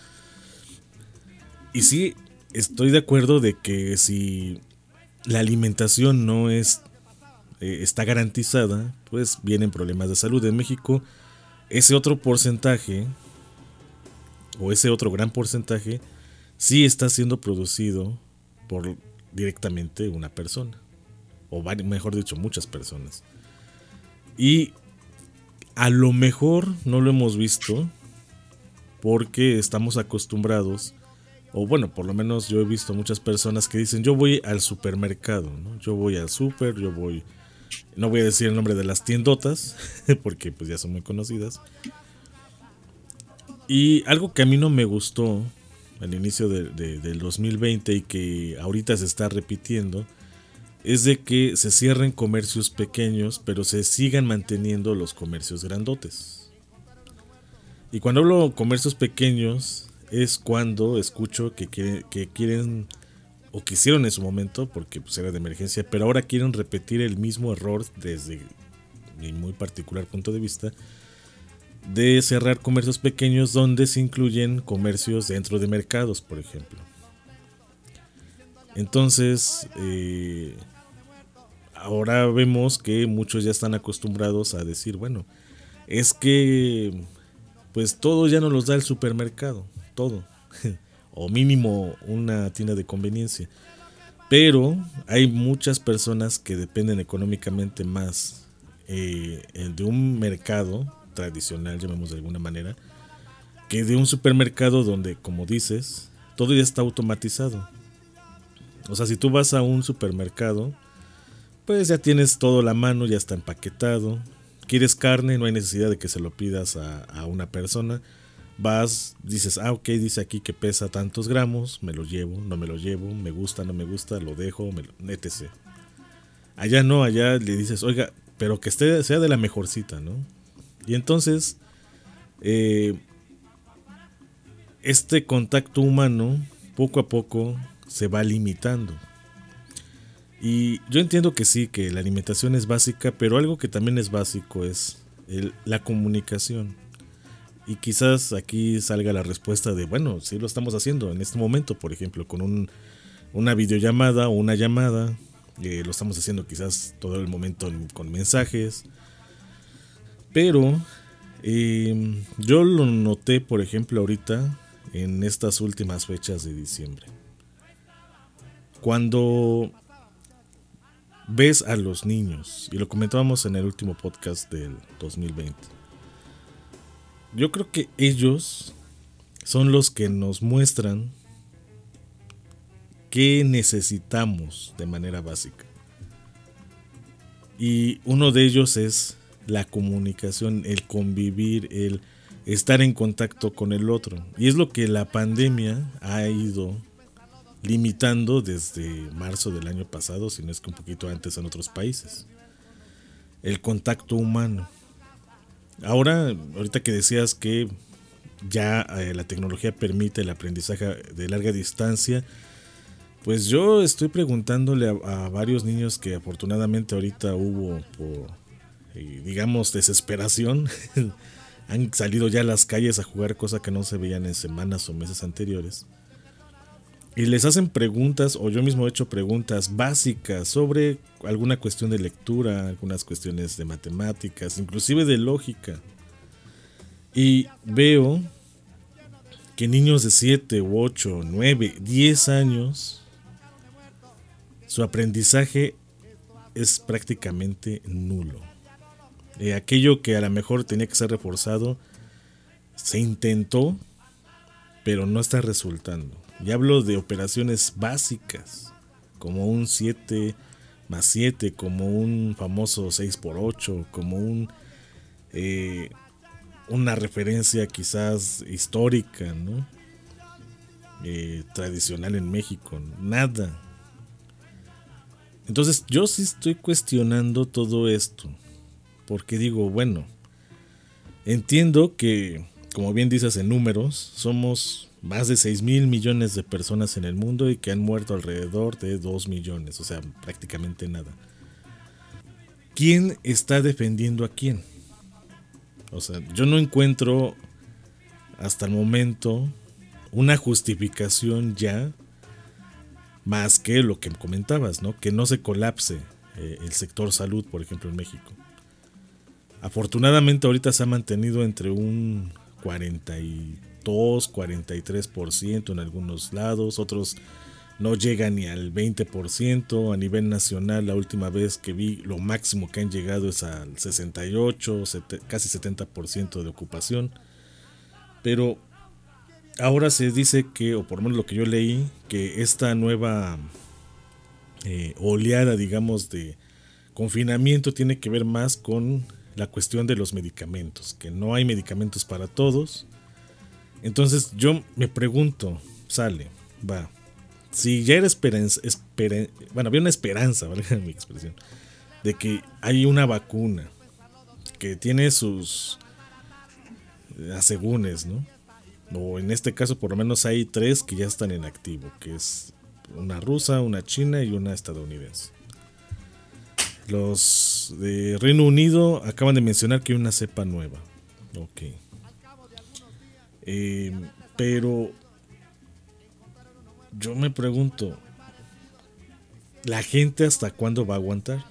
Speaker 8: Y sí, estoy de acuerdo de que si la alimentación no es eh, está garantizada, pues vienen problemas de salud. En México, ese otro porcentaje, o ese otro gran porcentaje, sí está siendo producido por directamente una persona, o mejor dicho, muchas personas. Y a lo mejor no lo hemos visto, porque estamos acostumbrados, o bueno, por lo menos yo he visto muchas personas que dicen yo voy al supermercado, ¿no? Yo voy al super, yo voy, no voy a decir el nombre de las tiendotas, porque pues ya son muy conocidas. Y algo que a mí no me gustó al inicio de, de, del dos mil veinte y que ahorita se está repitiendo, es de que se cierren comercios pequeños, pero se sigan manteniendo los comercios grandotes. Y cuando hablo de comercios pequeños, es cuando escucho que quieren, que quieren o quisieron en su momento, porque pues era de emergencia, pero ahora quieren repetir el mismo error desde mi muy particular punto de vista, de cerrar comercios pequeños donde se incluyen comercios dentro de mercados, por ejemplo. Entonces, eh, ahora vemos que muchos ya están acostumbrados a decir, bueno, es que pues todo ya no los da el supermercado, todo, o mínimo una tienda de conveniencia. Pero hay muchas personas que dependen económicamente más eh, de un mercado tradicional, llamemos de alguna manera, que de un supermercado donde, como dices, todo ya está automatizado. O sea, si tú vas a un supermercado, pues ya tienes todo a la mano, ya está empaquetado. Quieres carne, no hay necesidad de que se lo pidas a, a una persona. Vas, dices, ah, ok, dice aquí que pesa tantos gramos, me lo llevo, no me lo llevo, me gusta, no me gusta, lo dejo, me lo, etcétera. Allá no, allá le dices, oiga, pero que esté, sea de la mejorcita, ¿no? Y entonces, eh, este contacto humano poco a poco se va limitando. Y yo entiendo que sí, que la alimentación es básica, pero algo que también es básico es el, la comunicación. Y quizás aquí salga la respuesta de, bueno, sí lo estamos haciendo en este momento, por ejemplo, con un, una videollamada o una llamada. Eh, lo estamos haciendo quizás todo el momento en, con mensajes. Pero eh, yo lo noté, por ejemplo, ahorita en estas últimas fechas de diciembre. Cuando ves a los niños, y lo comentábamos en el último podcast del dos mil veinte, yo creo que ellos son los que nos muestran qué necesitamos de manera básica. Y uno de ellos es la comunicación, el convivir, el estar en contacto con el otro. Y es lo que la pandemia ha ido limitando desde marzo del año pasado, si no es que un poquito antes en otros países. El contacto humano. Ahora, ahorita que decías que ya eh, la tecnología permite el aprendizaje de larga distancia, pues yo estoy preguntándole a, a varios niños que afortunadamente ahorita hubo por, eh, digamos, desesperación, han salido ya a las calles a jugar, cosa que no se veían en semanas o meses anteriores. Y les hacen preguntas, o yo mismo he hecho preguntas básicas sobre alguna cuestión de lectura, algunas cuestiones de matemáticas, inclusive de lógica. Y veo que niños de siete, ocho, nueve, diez años, su aprendizaje es prácticamente nulo. Eh, aquello que a lo mejor tenía que ser reforzado, se intentó, pero no está resultando. Y hablo de operaciones básicas, como un siete más siete, como un famoso seis por ocho, como un eh, una referencia quizás histórica, ¿no? Eh, tradicional en México, nada. Entonces yo sí estoy cuestionando todo esto, porque digo, bueno, entiendo que, como bien dices en números, somos más de seis mil millones de personas en el mundo y que han muerto alrededor de dos millones, o sea, prácticamente nada. ¿Quién está defendiendo a quién? O sea, yo no encuentro hasta el momento una justificación ya más que lo que comentabas, ¿no? Que no se colapse eh, el sector salud, por ejemplo, en México. Afortunadamente ahorita se ha mantenido entre un cuarenta y dos, cuarenta y tres por ciento en algunos lados, otros no llegan ni al veinte por ciento. A nivel nacional, la última vez que vi, lo máximo que han llegado es al sesenta y ocho, casi setenta por ciento de ocupación. Pero ahora se dice que, o por lo menos lo que yo leí, que esta nueva eh, oleada, digamos, de confinamiento tiene que ver más con la cuestión de los medicamentos, que no hay medicamentos para todos. Entonces yo me pregunto, sale, va, si ya era esperanza, espera, bueno, había una esperanza, valga mi expresión, de que hay una vacuna que tiene sus asegúnes, ¿no? O en este caso por lo menos hay tres que ya están en activo, que es una rusa, una china y una estadounidense. Los de Reino Unido acaban de mencionar que hay una cepa nueva. Ok. Eh, pero yo me pregunto, ¿la gente hasta cuándo va a aguantar?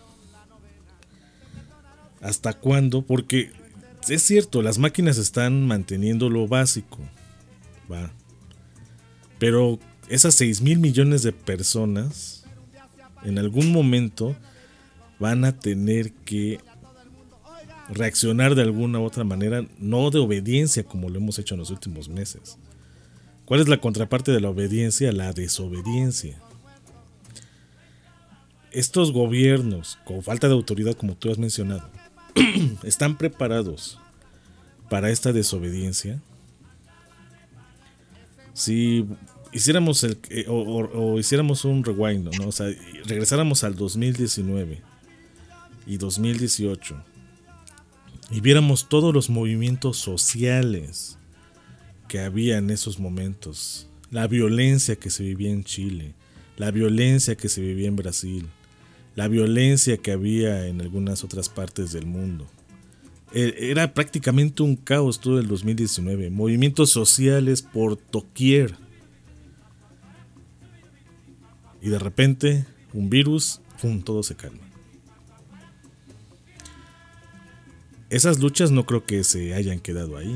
Speaker 8: ¿Hasta cuándo? Porque es cierto, las máquinas están manteniendo lo básico. Va. Pero esas seis mil millones de personas en algún momento van a tener que reaccionar de alguna u otra manera, no de obediencia como lo hemos hecho en los últimos meses. ¿Cuál es la contraparte de la obediencia? La desobediencia. Estos gobiernos, con falta de autoridad como tú has mencionado, ¿están preparados para esta desobediencia? Si hiciéramos el o, o, o hiciéramos un rewind, ¿no? O sea, regresáramos al dos mil diecinueve y dos mil dieciocho y viéramos todos los movimientos sociales que había en esos momentos, la violencia que se vivía en Chile, la violencia que se vivía en Brasil, la violencia que había en algunas otras partes del mundo. Era prácticamente un caos todo el dos mil diecinueve, movimientos sociales por doquier. Y de repente, un virus, ¡pum!, todo se calma. Esas luchas no creo que se hayan quedado ahí.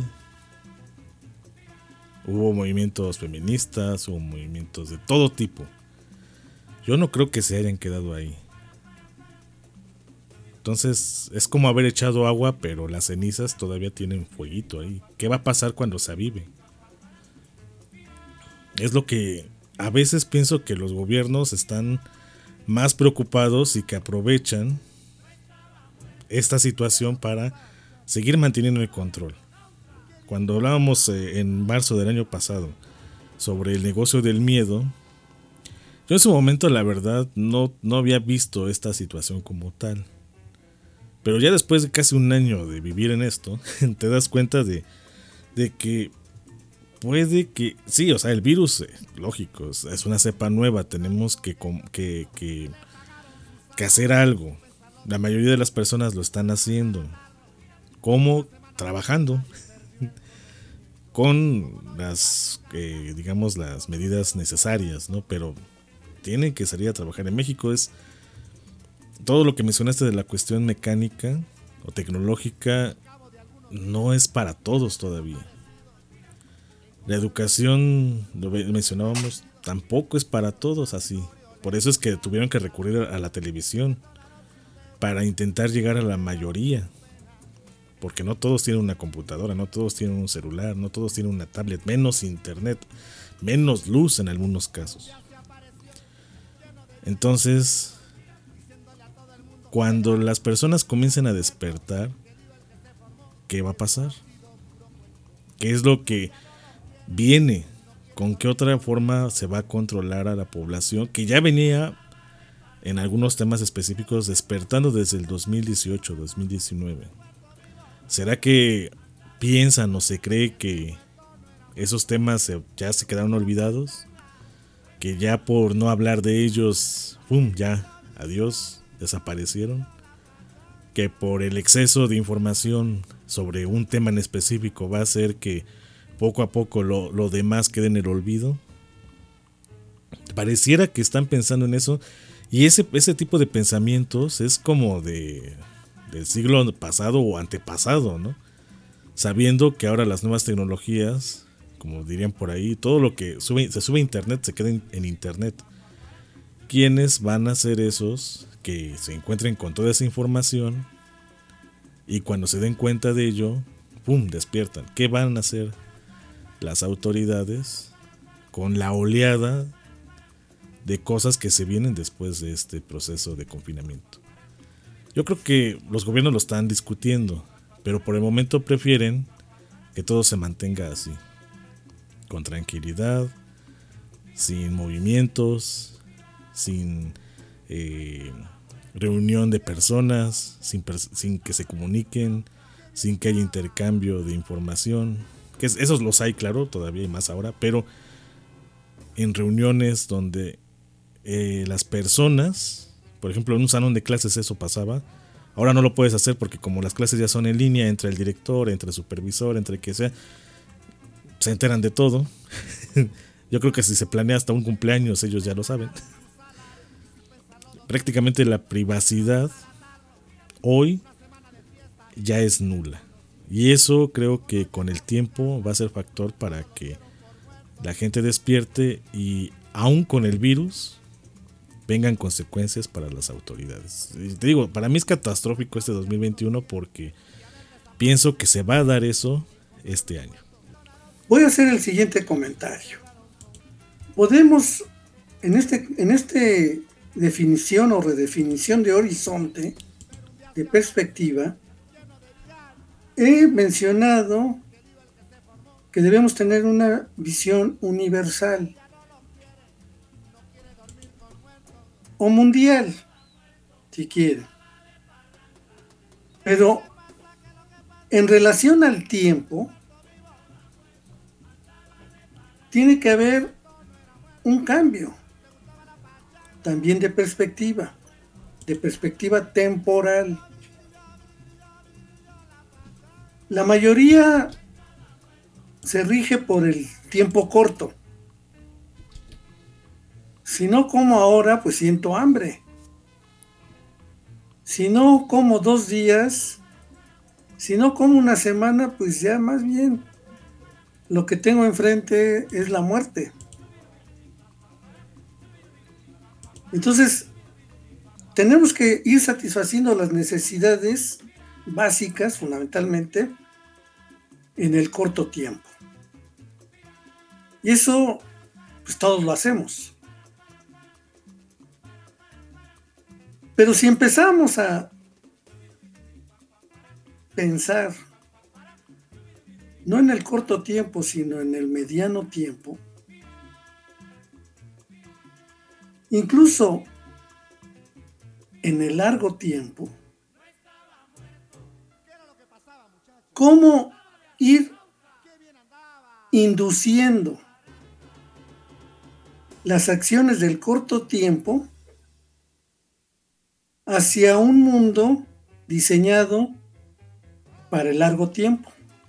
Speaker 8: Hubo movimientos feministas, hubo movimientos de todo tipo. Yo no creo que se hayan quedado ahí. Entonces es como haber echado agua, pero las cenizas todavía tienen fueguito ahí. ¿Qué va a pasar cuando se avive? Es lo que a veces pienso, que los gobiernos están más preocupados y que aprovechan esta situación para seguir manteniendo el control. Cuando hablábamos eh, en marzo del año pasado sobre el negocio del miedo, yo en ese momento la verdad no, no había visto esta situación como tal. Pero ya después de casi un año de vivir en esto, te das cuenta de, de que puede que... Sí, o sea, el virus, eh, lógico, es una cepa nueva, tenemos que, que, que, que hacer algo. La mayoría de las personas lo están haciendo. ¿Cómo? Trabajando. Con las, eh, digamos, las medidas necesarias, ¿no? Pero tienen que salir a trabajar. En México es... Todo lo que mencionaste de la cuestión mecánica o tecnológica no es para todos todavía. La educación, lo mencionábamos, tampoco es para todos así. Por eso es que tuvieron que recurrir a la televisión para intentar llegar a la mayoría. Porque no todos tienen una computadora, no todos tienen un celular, no todos tienen una tablet, menos internet, menos luz en algunos casos. Entonces, cuando las personas comiencen a despertar, ¿qué va a pasar? ¿Qué es lo que viene? ¿Con qué otra forma se va a controlar a la población que ya venía en algunos temas específicos despertando desde el dos mil dieciocho, dos mil diecinueve? ¿Será que piensan o se cree que esos temas ya se quedaron olvidados? Que ya por no hablar de ellos, ¡pum!, ya, adiós, desaparecieron. Que por el exceso de información sobre un tema en específico va a hacer que poco a poco lo, lo demás quede en el olvido. Pareciera que están pensando en eso. Y ese, ese tipo de pensamientos es como de del siglo pasado o antepasado, ¿no? Sabiendo que ahora las nuevas tecnologías, como dirían por ahí, todo lo que sube, se sube a internet se queda en, en internet. ¿Quiénes van a ser esos que se encuentren con toda esa información y cuando se den cuenta de ello, ¡pum!, despiertan? ¿Qué van a hacer? las autoridades con la oleada de cosas que se vienen después de este proceso de confinamiento. Yo creo que los gobiernos lo están discutiendo, pero por el momento prefieren que todo se mantenga así, con tranquilidad, sin movimientos, sin eh, reunión de personas, sin, sin que se comuniquen, sin que haya intercambio de información, que es, esos los hay, claro, todavía hay más ahora, pero en reuniones donde eh, las personas, por ejemplo en un salón de clases eso pasaba, ahora no lo puedes hacer porque como las clases ya son en línea, entre el director, entre el supervisor, entre que sea, se enteran de todo. Yo creo que si se planea hasta un cumpleaños ellos ya lo saben. Prácticamente la privacidad hoy ya es nula. Y eso creo que con el tiempo va a ser factor para que la gente despierte y aún con el virus vengan consecuencias para las autoridades. Y te digo, para mí es catastrófico este dos mil veintiuno porque pienso que se va a dar eso este año.
Speaker 7: Voy a hacer el siguiente comentario. Podemos, en este, en este definición o redefinición de horizonte, de perspectiva, he mencionado que debemos tener una visión universal o mundial, si quieren. Pero en relación al tiempo, tiene que haber un cambio, también de perspectiva, de perspectiva temporal. La mayoría se rige por el tiempo corto. Si no como ahora, pues siento hambre. Si no como dos días, si no como una semana, pues ya más bien lo que tengo enfrente es la muerte. Entonces, tenemos que ir satisfaciendo las necesidades básicas, fundamentalmente, en el corto tiempo. Y eso, pues todos lo hacemos. Pero si empezamos a pensar, no en el corto tiempo, sino en el mediano tiempo, incluso en el largo tiempo, ¿cómo ir induciendo las acciones del corto tiempo hacia un mundo diseñado para el largo tiempo?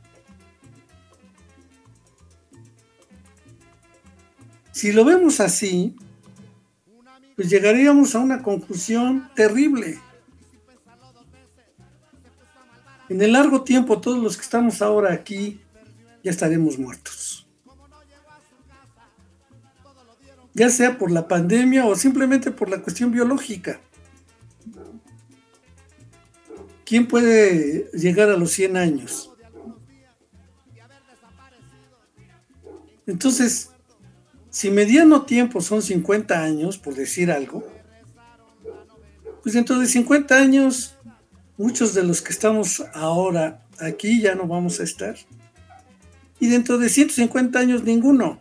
Speaker 7: Si lo vemos así, pues llegaríamos a una conclusión terrible. En el largo tiempo, todos los que estamos ahora aquí ya estaremos muertos. Ya sea por la pandemia o simplemente por la cuestión biológica. ¿Quién puede llegar a los cien años? Entonces, si mediano tiempo son cincuenta años, por decir algo, pues dentro de cincuenta años, muchos de los que estamos ahora aquí ya no vamos a estar. Y dentro de ciento cincuenta años, ninguno.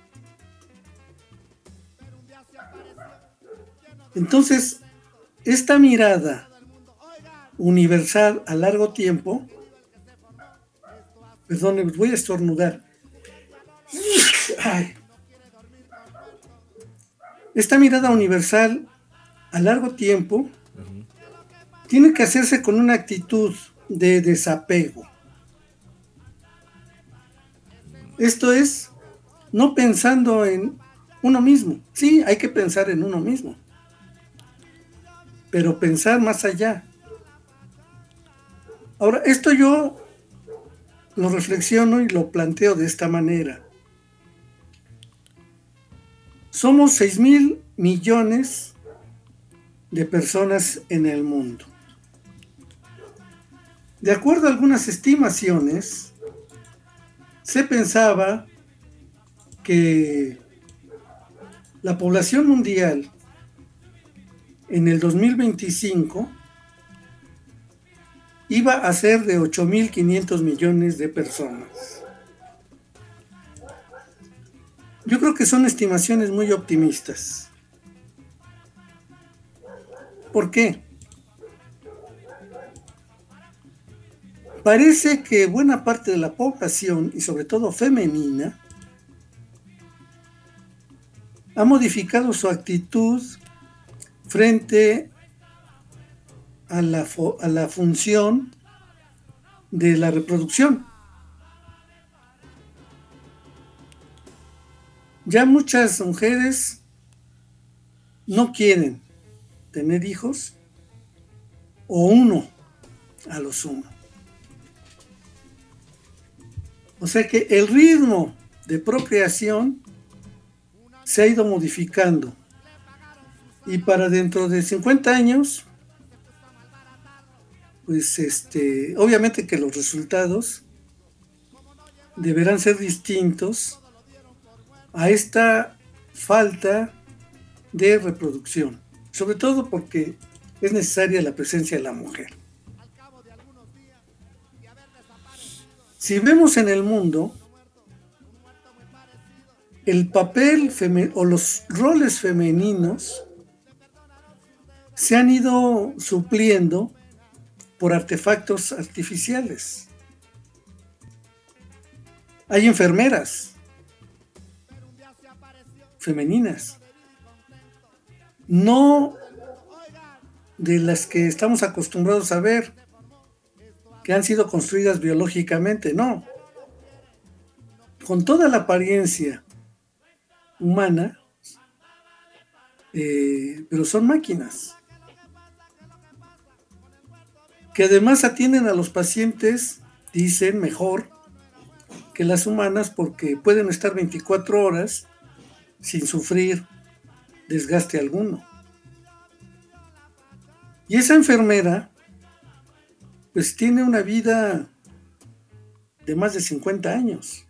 Speaker 7: Entonces, esta mirada universal a largo tiempo, perdón, voy a estornudar. Ay. Esta mirada universal a largo tiempo uh-huh. tiene que hacerse con una actitud de desapego. Esto es, no pensando en uno mismo. Sí, hay que pensar en uno mismo, pero pensar más allá. Ahora, esto yo lo reflexiono y lo planteo de esta manera. Somos seis mil millones de personas en el mundo. De acuerdo a algunas estimaciones, se pensaba que la población mundial en el dos mil veinticinco iba a ser de ocho mil quinientos millones de personas. Yo creo que son estimaciones muy optimistas. ¿Por qué? Parece que buena parte de la población, y sobre todo femenina, ha modificado su actitud frente a la, a la función de la reproducción. Ya muchas mujeres no quieren tener hijos, o uno a lo sumo. O sea que el ritmo de procreación se ha ido modificando, y para dentro de cincuenta años, pues este, obviamente que los resultados deberán ser distintos a esta falta de reproducción, sobre todo porque es necesaria la presencia de la mujer. Si vemos en el mundo, el papel femenino o los roles femeninos se han ido supliendo por artefactos artificiales. Hay enfermeras femeninas, no de las que estamos acostumbrados a ver, que han sido construidas biológicamente, no. Con toda la apariencia humana, eh, pero son máquinas, que además atienden a los pacientes, dicen, mejor que las humanas, porque pueden estar veinticuatro horas sin sufrir desgaste alguno. Y esa enfermera pues tiene una vida de más de cincuenta años.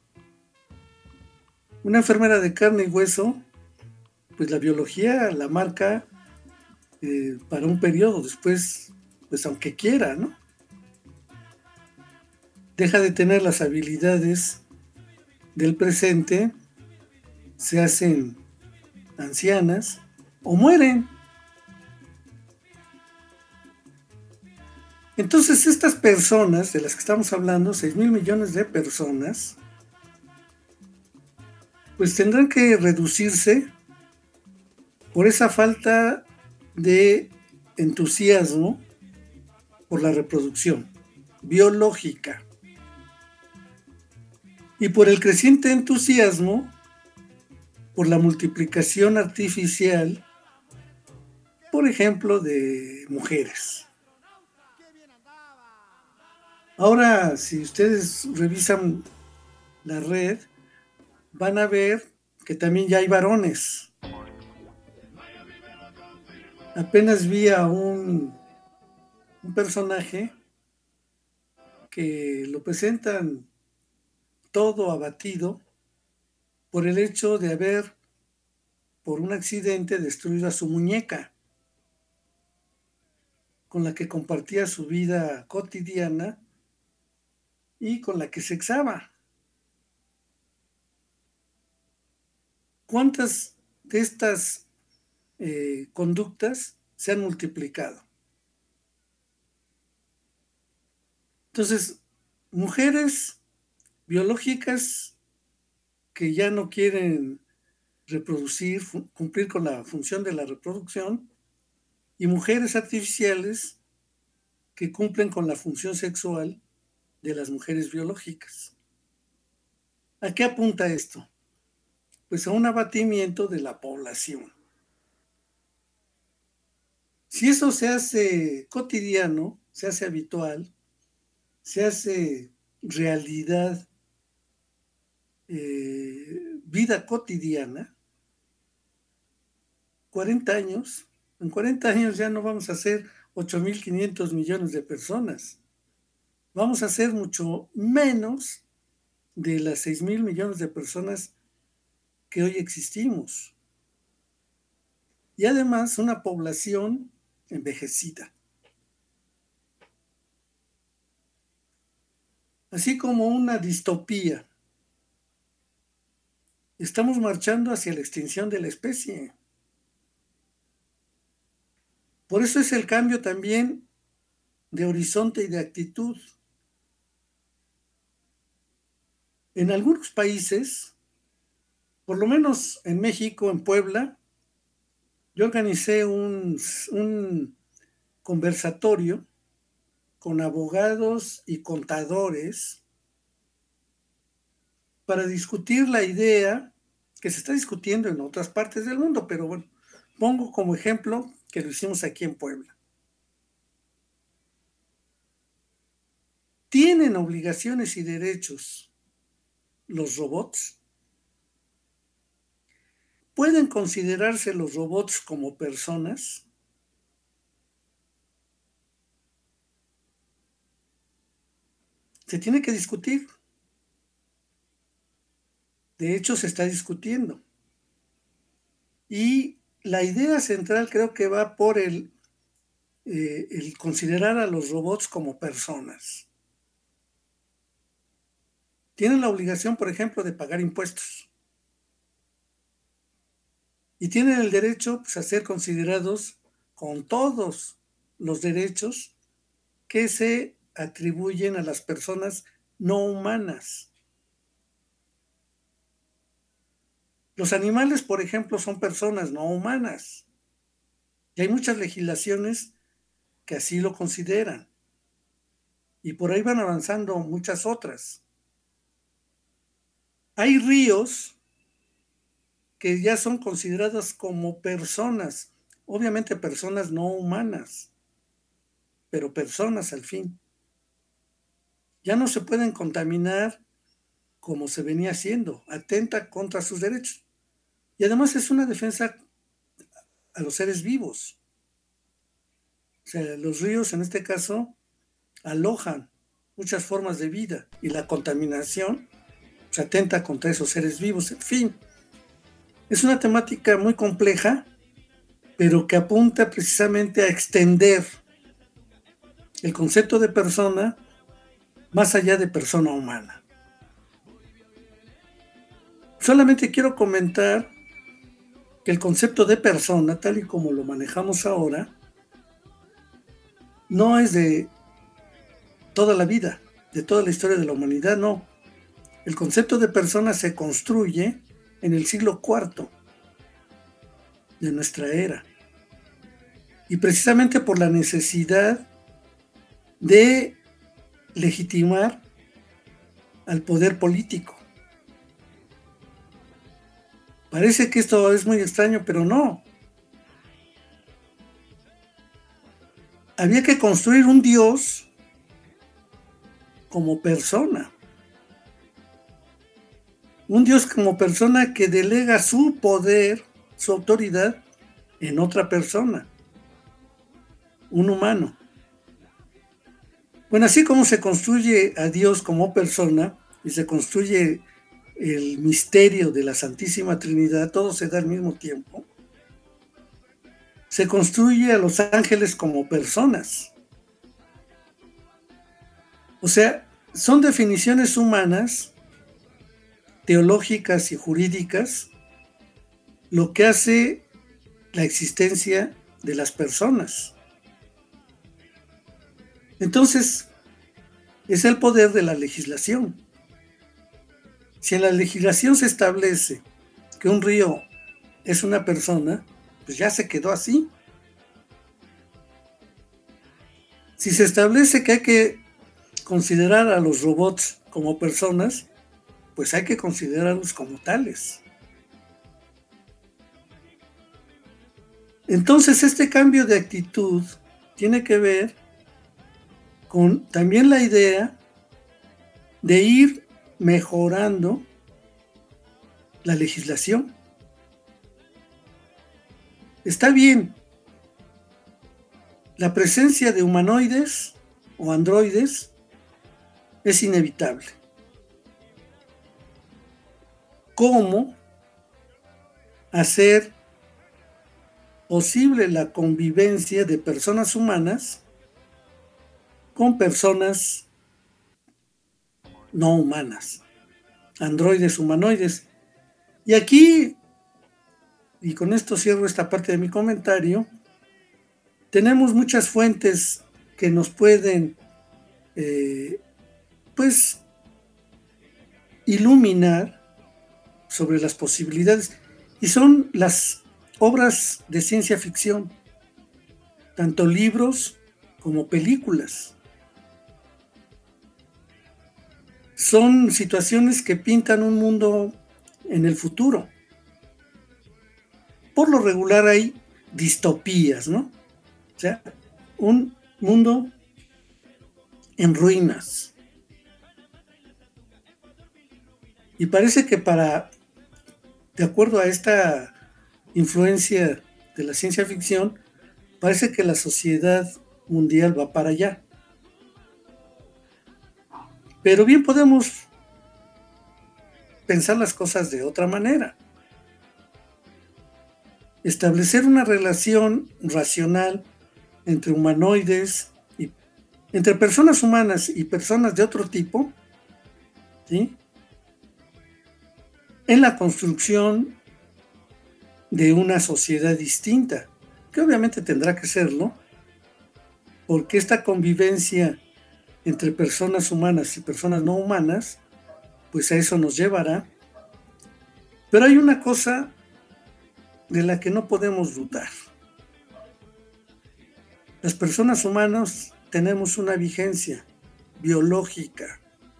Speaker 7: Una enfermera de carne y hueso, pues la biología la marca eh, para un periodo, después, pues aunque quiera, ¿no? Deja de tener las habilidades del presente, se hacen ancianas o mueren. Entonces estas personas de las que estamos hablando, seis mil millones de personas, pues tendrán que reducirse por esa falta de entusiasmo por la reproducción biológica y por el creciente entusiasmo por la multiplicación artificial, por ejemplo, de mujeres. Ahora, si ustedes revisan la red, van a ver que también ya hay varones. Apenas vi a un, un personaje que lo presentan todo abatido por el hecho de haber, por un accidente, destruido a su muñeca, con la que compartía su vida cotidiana y con la que sexaba. ¿Cuántas de estas eh, conductas se han multiplicado? Entonces, mujeres biológicas que ya no quieren reproducir, cumplir con la función de la reproducción, y mujeres artificiales que cumplen con la función sexual de las mujeres biológicas. ¿A qué apunta esto? Pues a un abatimiento de la población. Si eso se hace cotidiano, se hace habitual, se hace realidad, eh, vida cotidiana, cuarenta años, en cuarenta años ya no vamos a ser ocho mil quinientos millones de personas. Vamos a ser mucho menos de las seis mil millones de personas que hoy existimos. Y además una población envejecida. Así como una distopía. Estamos marchando hacia la extinción de la especie. Por eso es el cambio también de horizonte y de actitud. En algunos países, por lo menos en México, en Puebla, yo organicé un, un conversatorio con abogados y contadores para discutir la idea que se está discutiendo en otras partes del mundo, pero bueno, pongo como ejemplo que lo hicimos aquí en Puebla. ¿Tienen obligaciones y derechos los robots? ¿Pueden considerarse los robots como personas? Se tiene que discutir. De hecho, se está discutiendo. Y la idea central creo que va por el, eh, el considerar a los robots como personas. Tienen la obligación, por ejemplo, de pagar impuestos. Y tienen el derecho, pues, a ser considerados con todos los derechos que se atribuyen a las personas no humanas. Los animales, por ejemplo, son personas no humanas. Y hay muchas legislaciones que así lo consideran. Y por ahí van avanzando muchas otras. Hay ríos que ya son consideradas como personas, obviamente personas no humanas, pero personas al fin. Ya no se pueden contaminar como se venía haciendo, atenta contra sus derechos. Y además es una defensa a los seres vivos. O sea, los ríos en este caso alojan muchas formas de vida y la contaminación se atenta contra esos seres vivos, en fin. Es una temática muy compleja, pero que apunta precisamente a extender el concepto de persona más allá de persona humana. Solamente quiero comentar que el concepto de persona, tal y como lo manejamos ahora, no es de toda la vida, de toda la historia de la humanidad, no. El concepto de persona se construye en el siglo cuarto de nuestra era. Y precisamente por la necesidad de legitimar al poder político. Parece que esto es muy extraño, pero no. Había que construir un Dios como persona. Un Dios como persona que delega su poder, su autoridad en otra persona. Un humano. Bueno, así como se construye a Dios como persona y se construye el misterio de la Santísima Trinidad, todo se da al mismo tiempo, se construye a los ángeles como personas. O sea, son definiciones humanas, teológicas y jurídicas, lo que hace la existencia de las personas. Entonces, es el poder de la legislación. Si en la legislación se establece que un río es una persona, pues ya se quedó así. Si se establece que hay que considerar a los robots como personas, pues hay que considerarlos como tales. Entonces, este cambio de actitud tiene que ver con también la idea de ir mejorando la legislación. Está bien, la presencia de humanoides o androides es inevitable. ¿Cómo hacer posible la convivencia de personas humanas con personas no humanas, androides, humanoides. Y aquí, y con esto cierro esta parte de mi comentario, tenemos muchas fuentes que nos pueden, eh, pues, iluminar sobre las posibilidades, y son las obras de ciencia ficción, tanto libros como películas. Son situaciones que pintan un mundo en el futuro. Por lo regular hay distopías, ¿no? O sea, un mundo en ruinas. Y parece que para, de acuerdo a esta influencia de la ciencia ficción, parece que la sociedad mundial va para allá. Pero bien podemos pensar las cosas de otra manera. Establecer una relación racional entre humanoides, y, entre personas humanas y personas de otro tipo, ¿sí?, en la construcción de una sociedad distinta, que obviamente tendrá que serlo, porque esta convivencia entre personas humanas y personas no humanas, pues a eso nos llevará. Pero hay una cosa de la que no podemos dudar. Las personas humanas tenemos una vigencia biológica.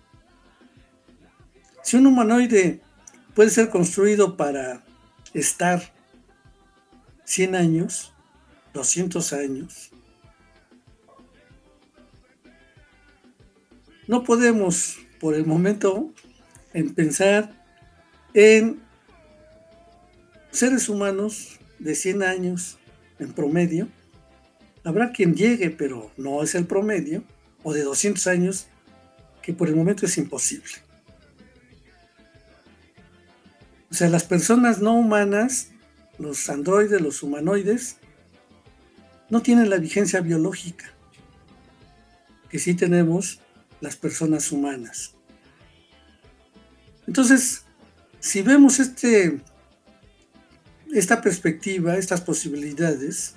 Speaker 7: Si un humanoide puede ser construido para estar cien años, doscientos años, no podemos por el momento en pensar en seres humanos de cien años en promedio. Habrá quien llegue, pero no es el promedio, o de doscientos años, que por el momento es imposible. O sea, las personas no humanas, los androides, los humanoides, no tienen la vigencia biológica que sí tenemos las personas humanas. Entonces, si vemos este, esta perspectiva, estas posibilidades,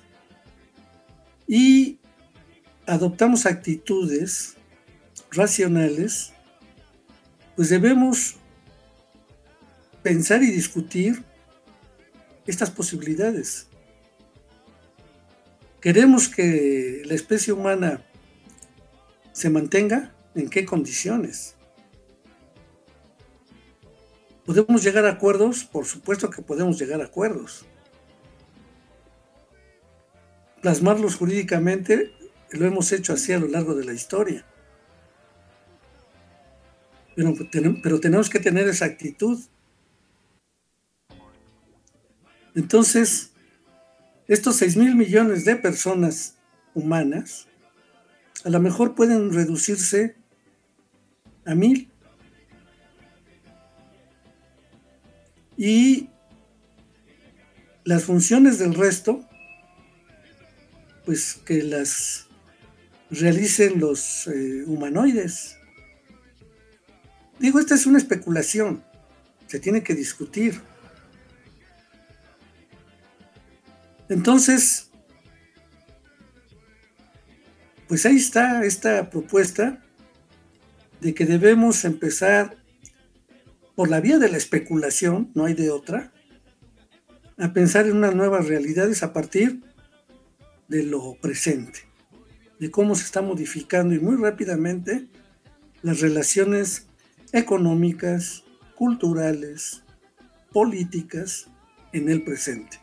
Speaker 7: y adoptamos actitudes racionales, pues debemos pensar y discutir estas posibilidades. ¿Queremos que la especie humana se mantenga? ¿En qué condiciones? ¿Podemos llegar a acuerdos? Por supuesto que podemos llegar a acuerdos. Plasmarlos jurídicamente lo hemos hecho así a lo largo de la historia. Pero, pero tenemos que tener esa actitud. Entonces, estos seis mil millones de personas humanas a lo mejor pueden reducirse a mil. Y las funciones del resto, pues que las realicen los eh, humanoides. Digo, esta es una especulación, se tiene que discutir. Entonces, pues ahí está esta propuesta de que debemos empezar por la vía de la especulación, no hay de otra, a pensar en unas nuevas realidades a partir de lo presente, de cómo se está modificando y muy rápidamente las relaciones económicas, culturales, políticas en el presente.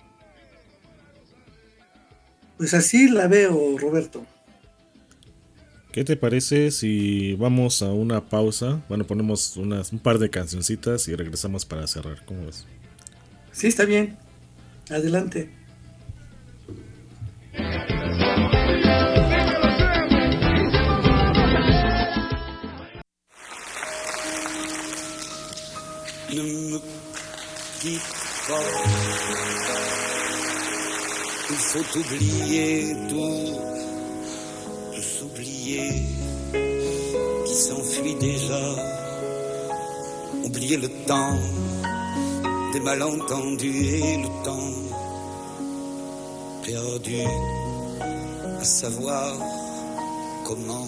Speaker 7: Pues así la veo, Roberto.
Speaker 8: ¿Qué te parece si vamos a una pausa? Bueno, ponemos unas, un par de cancioncitas y regresamos para cerrar. ¿Cómo ves?
Speaker 7: Sí, está bien. Adelante.
Speaker 9: Keep Il faut oublier tout, tout s'oublier qui s'enfuit déjà. Oublier le temps des malentendus et le temps perdu à savoir comment.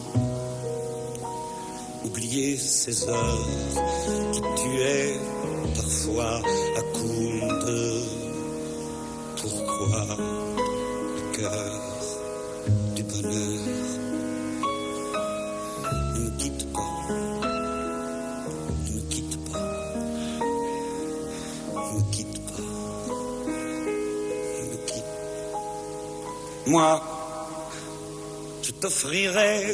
Speaker 9: Oublier ces heures qui tuaient parfois à coups de pourquoi le cœur du bonheur ne me quitte pas, ne me quitte pas, ne me quitte pas, ne me quitte. Moi, je t'offrirai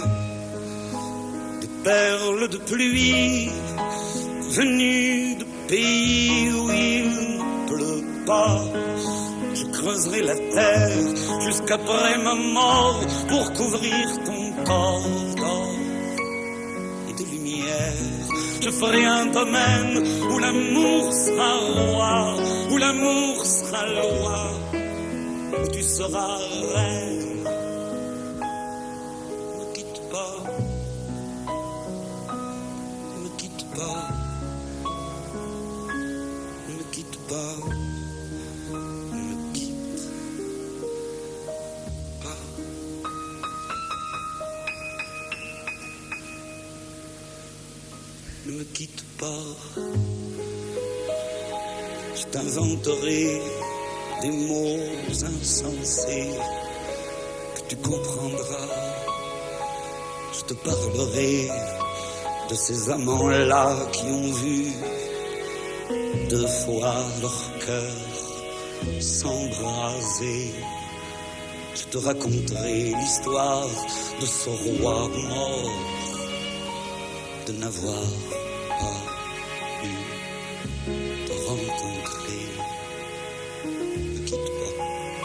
Speaker 9: perles de pluie venues de pays où il ne pleut pas. Je creuserai la terre jusqu'après ma mort pour couvrir ton corps d'or et de lumière. Je ferai un domaine où l'amour sera roi, où l'amour sera loi, où tu seras reine. Ne quitte pas, ne me quitte pas, ne me quitte pas, ne me quitte pas. Ne me quitte pas, je t'inventerai des mots insensés que tu comprendras. Je te parlerai de ces amants-là qui ont vu deux fois leur cœur s'embraser. Je te raconterai l'histoire de ce roi mort, de n'avoir pas pu te rencontrer. Ne me quitte pas,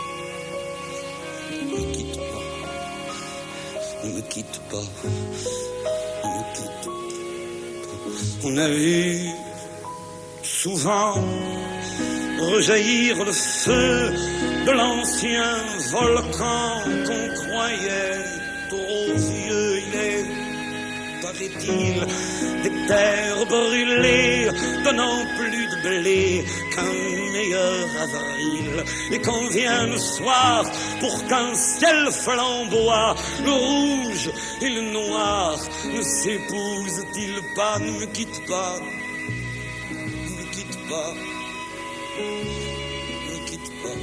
Speaker 9: ne me quitte pas, ne me quitte pas, ne me quitte pas. On a vu souvent rejaillir le feu de l'ancien volcan qu'on croyait trop vieux. Il est, paraît-il, des terres brûlées donnant plus de blé qu'un meilleur avril. Et quand vient le soir pour qu'un ciel flamboie, le rouge et le noir ne s'épousent-ils pas? Ne me quitte pas, ne me quitte pas, ne me quitte pas,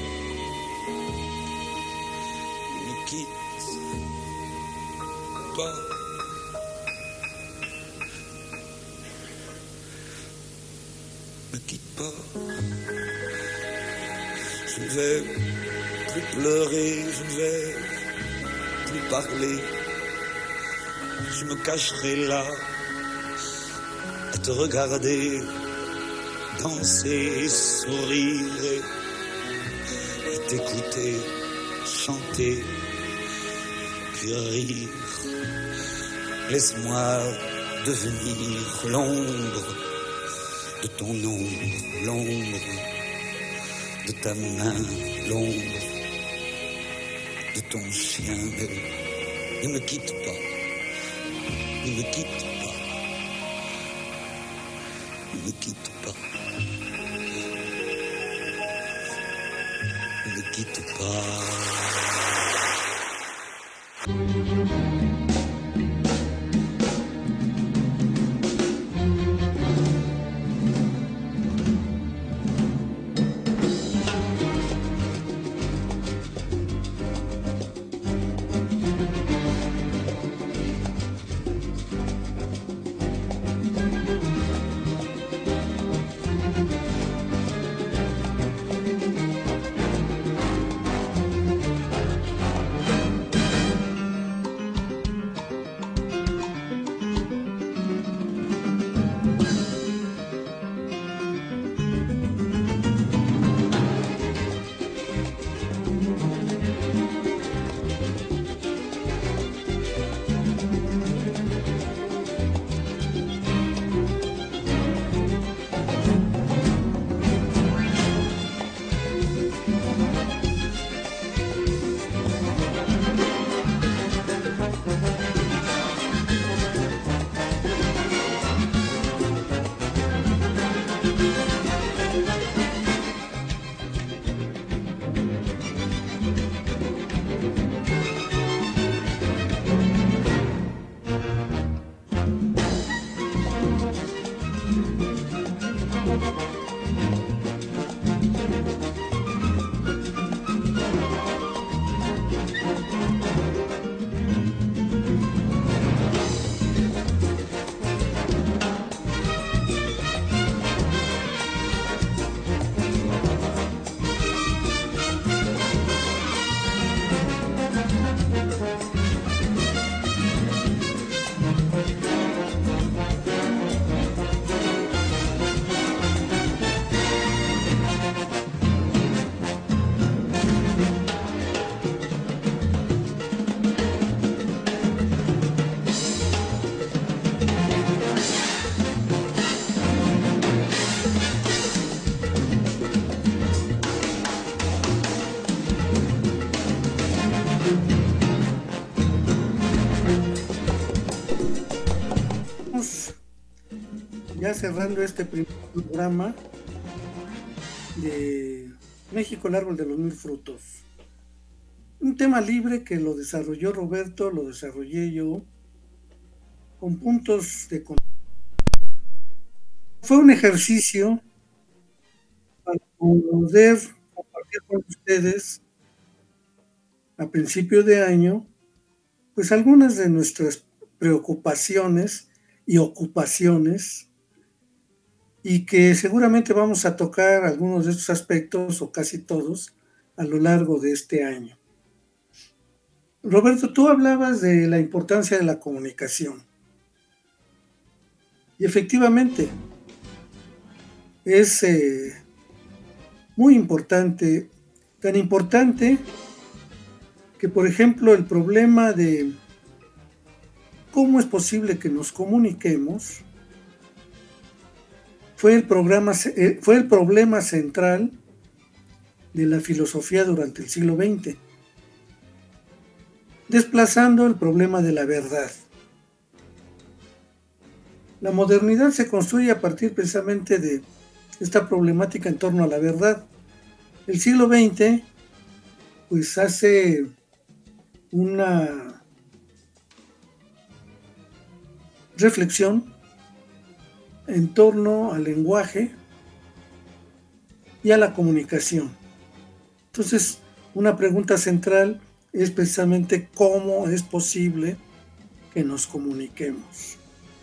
Speaker 9: ne me quitte pas. Ne me quitte pas. Je ne vais plus pleurer, je ne vais plus parler. Je me cacherai là à te regarder danser et sourire et, et t'écouter chanter puis rire. Laisse-moi devenir l'ombre de ton ombre, l'ombre de ta main, l'ombre de ton chien. Ne me quitte pas, ne me quitte pas, ne me quitte pas, ne me quitte pas.
Speaker 7: ya cerrando este primer programa de México, el árbol de los mil frutos. Un tema libre que lo desarrolló Roberto, lo desarrollé yo, con puntos de contacto. Fue un ejercicio para poder compartir con ustedes a principio de año, pues algunas de nuestras preocupaciones y ocupaciones, y que seguramente vamos a tocar algunos de estos aspectos o casi todos a lo largo de este año. Roberto, tú hablabas de la importancia de la comunicación. Y efectivamente, es eh, muy importante, tan importante que, por ejemplo, el problema de cómo es posible que nos comuniquemos fue el, programa, fue el problema central de la filosofía durante el siglo veinte, desplazando el problema de la verdad. La modernidad se construye a partir precisamente de esta problemática en torno a la verdad. El siglo veinte pues hace una reflexión en torno al lenguaje y a la comunicación. Entonces, una pregunta central es precisamente cómo es posible que nos comuniquemos.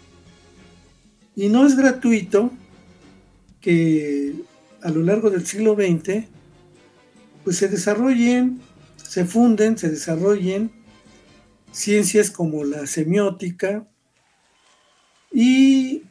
Speaker 7: Y no es gratuito que a lo largo del siglo veinte pues se desarrollen, se funden, se desarrollen ciencias como la semiótica y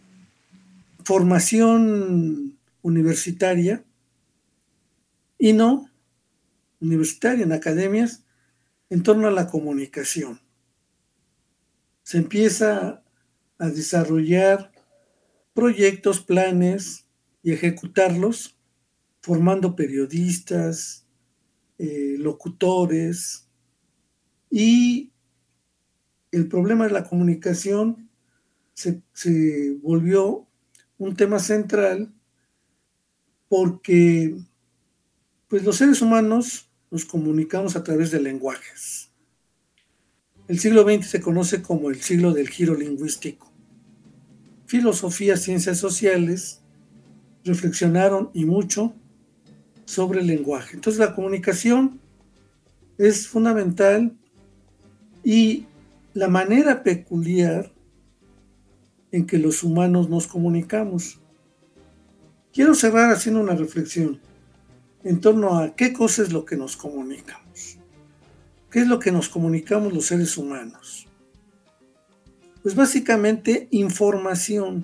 Speaker 7: formación universitaria, y no universitaria en academias, en torno a la comunicación. Se empieza a desarrollar proyectos, planes y ejecutarlos, formando periodistas, eh, locutores, y el problema de la comunicación se, se volvió un tema central porque pues, los seres humanos nos comunicamos a través de lenguajes. El siglo veinte se conoce como el siglo del giro lingüístico. Filosofía, ciencias sociales reflexionaron y mucho sobre el lenguaje. Entonces la comunicación es fundamental y la manera peculiar en que los humanos nos comunicamos. Quiero cerrar haciendo una reflexión en torno a qué cosa es lo que nos comunicamos. ¿Qué es lo que nos comunicamos los seres humanos? Pues básicamente información.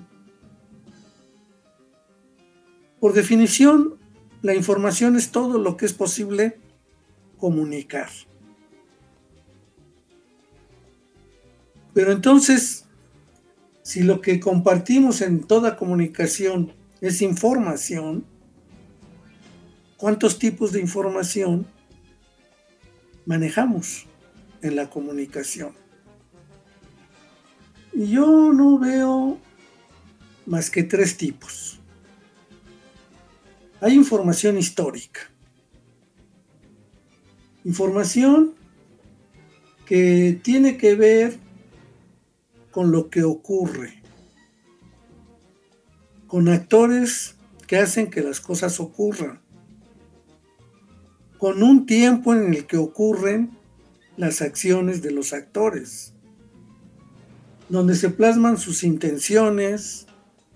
Speaker 7: Por definición, la información es todo lo que es posible comunicar. Pero entonces, si lo que compartimos en toda comunicación es información, ¿cuántos tipos de información manejamos en la comunicación? Y yo no veo más que tres tipos. Hay información histórica. Información que tiene que ver con lo que ocurre, con actores que hacen que las cosas ocurran, con un tiempo en el que ocurren las acciones de los actores, donde se plasman sus intenciones,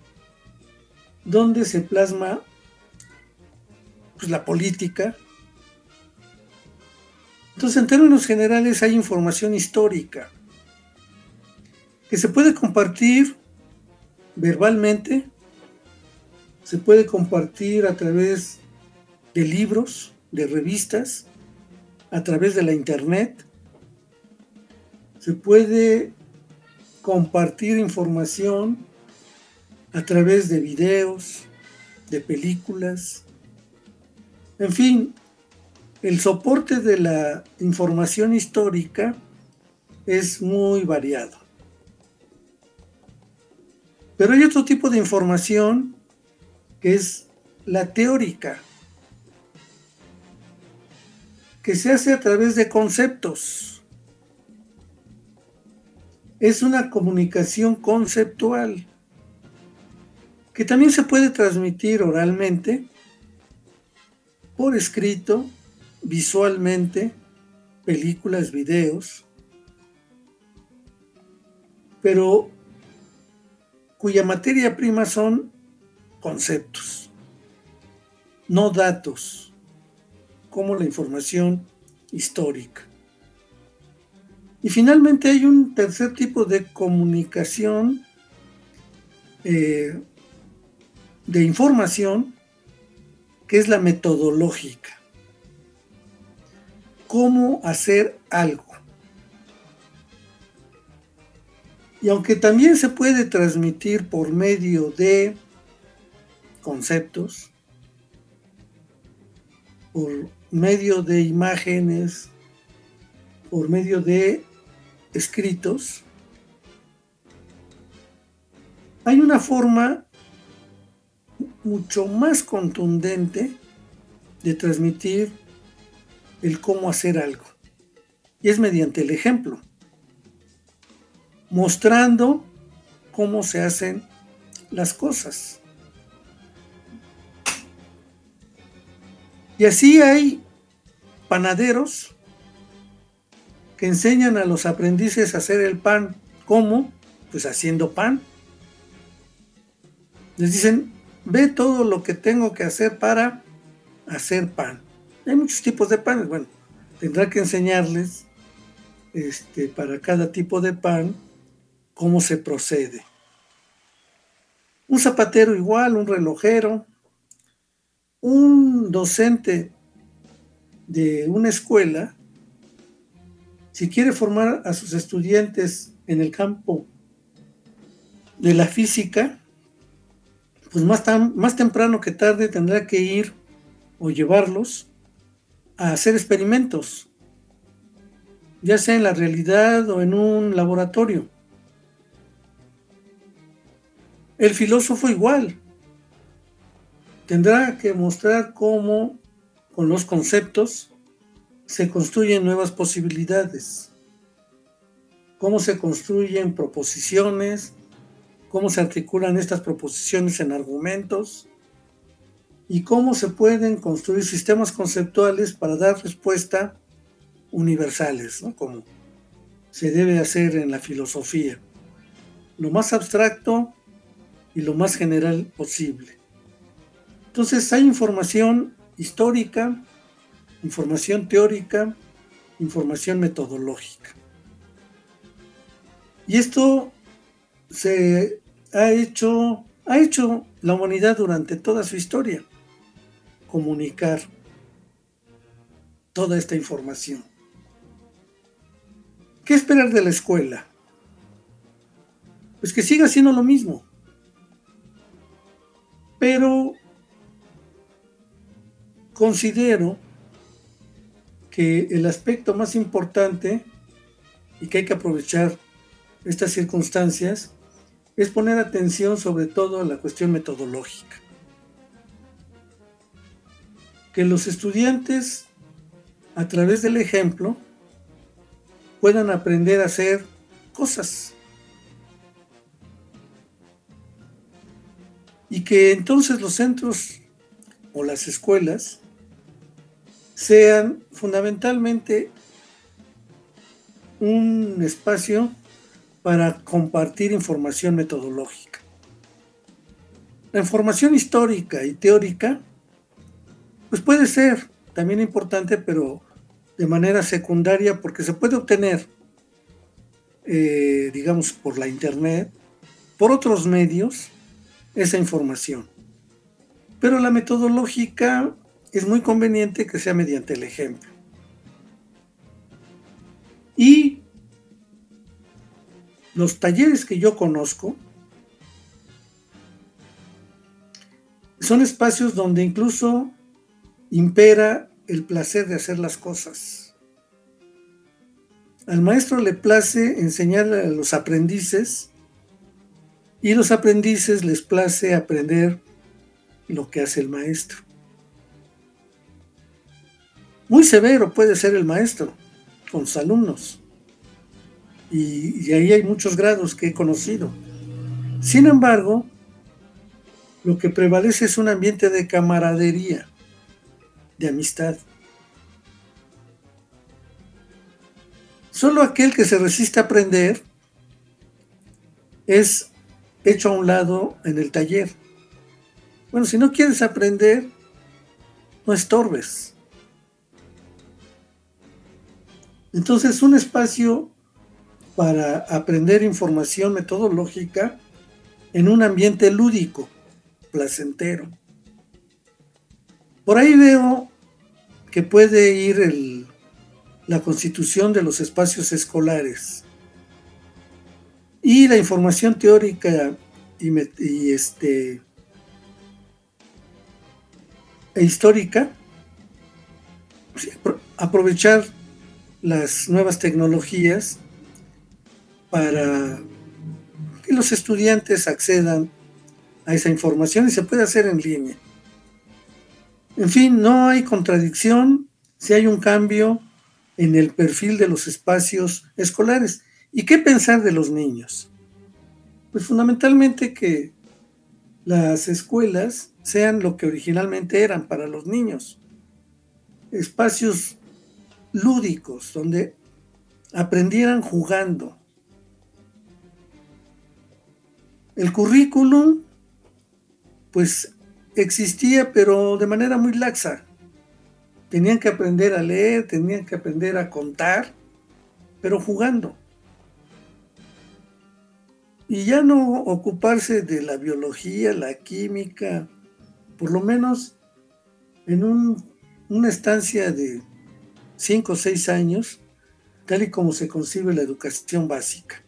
Speaker 7: donde se plasma pues, la política. Entonces, en términos generales, hay información histórica que se puede compartir verbalmente, se puede compartir a través de libros, de revistas, a través de la internet, se puede compartir información a través de videos, de películas, en fin, el soporte de la información histórica es muy variado. Pero hay otro tipo de información que es la teórica, que se hace a través de conceptos. Es una comunicación conceptual que también se puede transmitir oralmente, por escrito, visualmente, películas, videos, pero cuya materia prima son conceptos, no datos, como la información histórica. Y finalmente hay un tercer tipo de comunicación eh, de información, que es la metodológica. Cómo hacer algo. Y aunque también se puede transmitir por medio de conceptos, por medio de imágenes, por medio de escritos, hay una forma mucho más contundente de transmitir el cómo hacer algo. Y es mediante el ejemplo, mostrando cómo se hacen las cosas. Y así hay panaderos que enseñan a los aprendices a hacer el pan. ¿Cómo? Pues haciendo pan. Les dicen, ve todo lo que tengo que hacer para hacer pan. Hay muchos tipos de panes. Bueno, tendrá que enseñarles este, para cada tipo de pan cómo se procede. Un zapatero igual, un relojero, un docente de una escuela, si quiere formar a sus estudiantes en el campo de la física, pues más, tan, más temprano que tarde tendrá que ir o llevarlos a hacer experimentos, ya sea en la realidad o en un laboratorio. El filósofo igual, tendrá que mostrar cómo con los conceptos se construyen nuevas posibilidades, cómo se construyen proposiciones, cómo se articulan estas proposiciones en argumentos y cómo se pueden construir sistemas conceptuales para dar respuesta universales, ¿no? Como se debe hacer en la filosofía, lo más abstracto y lo más general posible. Entonces hay información histórica, información teórica, información metodológica. Y esto se ha hecho, ha hecho la humanidad durante toda su historia, comunicar toda esta información. ¿Qué esperar de la escuela? Pues que siga haciendo lo mismo, pero considero que el aspecto más importante y que hay que aprovechar estas circunstancias es poner atención sobre todo a la cuestión metodológica. Que los estudiantes, a través del ejemplo, puedan aprender a hacer cosas. Y que entonces los centros o las escuelas sean fundamentalmente un espacio para compartir información metodológica. La información histórica y teórica, pues puede ser también importante, pero de manera secundaria, porque se puede obtener, eh, digamos, por la internet, por otros medios, esa información. Pero la metodológica es muy conveniente que sea mediante el ejemplo. Y los talleres que yo conozco son espacios donde incluso impera el placer de hacer las cosas. Al maestro le place enseñar a los aprendices y los aprendices les place aprender lo que hace el maestro. Muy severo puede ser el maestro con sus alumnos, y, y ahí hay muchos grados que he conocido. Sin embargo, lo que prevalece es un ambiente de camaradería, de amistad. Solo aquel que se resiste a aprender es hecho a un lado en el taller. Bueno, si no quieres aprender, no estorbes. Entonces, un espacio para aprender información metodológica en un ambiente lúdico, placentero. Por ahí veo que puede ir el, la constitución de los espacios escolares y la información teórica y, y este, e histórica, aprovechar las nuevas tecnologías para que los estudiantes accedan a esa información y se puede hacer en línea. En fin, no hay contradicción si hay un cambio en el perfil de los espacios escolares. ¿Y qué pensar de los niños? Pues fundamentalmente que las escuelas sean lo que originalmente eran para los niños. Espacios lúdicos, donde aprendieran jugando. El currículum, pues existía, pero de manera muy laxa. Tenían que aprender a leer, tenían que aprender a contar, pero jugando. Y ya no ocuparse de la biología, la química, por lo menos en un, una estancia de cinco o seis años, tal y como se concibe la educación básica.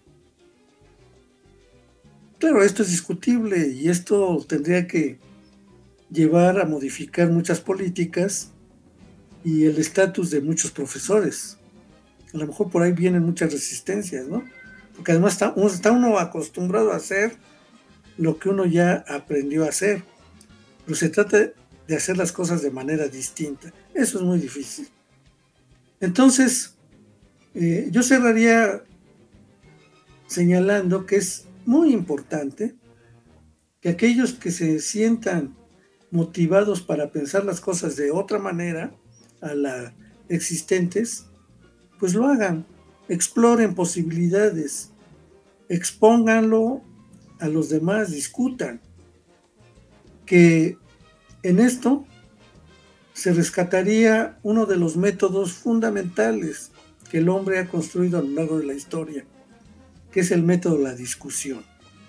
Speaker 7: Claro, esto es discutible y esto tendría que llevar a modificar muchas políticas y el estatus de muchos profesores. A lo mejor por ahí vienen muchas resistencias, ¿no? Porque además está, está uno acostumbrado a hacer lo que uno ya aprendió a hacer, pero se trata de hacer las cosas de manera distinta. Eso es muy difícil. Entonces, eh, yo cerraría señalando que es muy importante que aquellos que se sientan motivados para pensar las cosas de otra manera a las existentes, pues lo hagan, exploren posibilidades, expónganlo a los demás, discutan, que en esto se rescataría uno de los métodos fundamentales que el hombre ha construido a lo largo de la historia, que es el método de la discusión.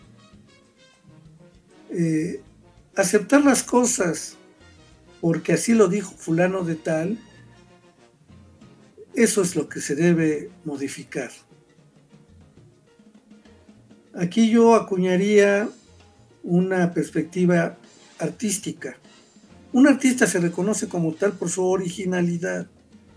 Speaker 7: Eh, aceptar las cosas porque así lo dijo fulano de tal, eso es lo que se debe modificar. Aquí yo acuñaría una perspectiva artística. Un artista se reconoce como tal por su originalidad.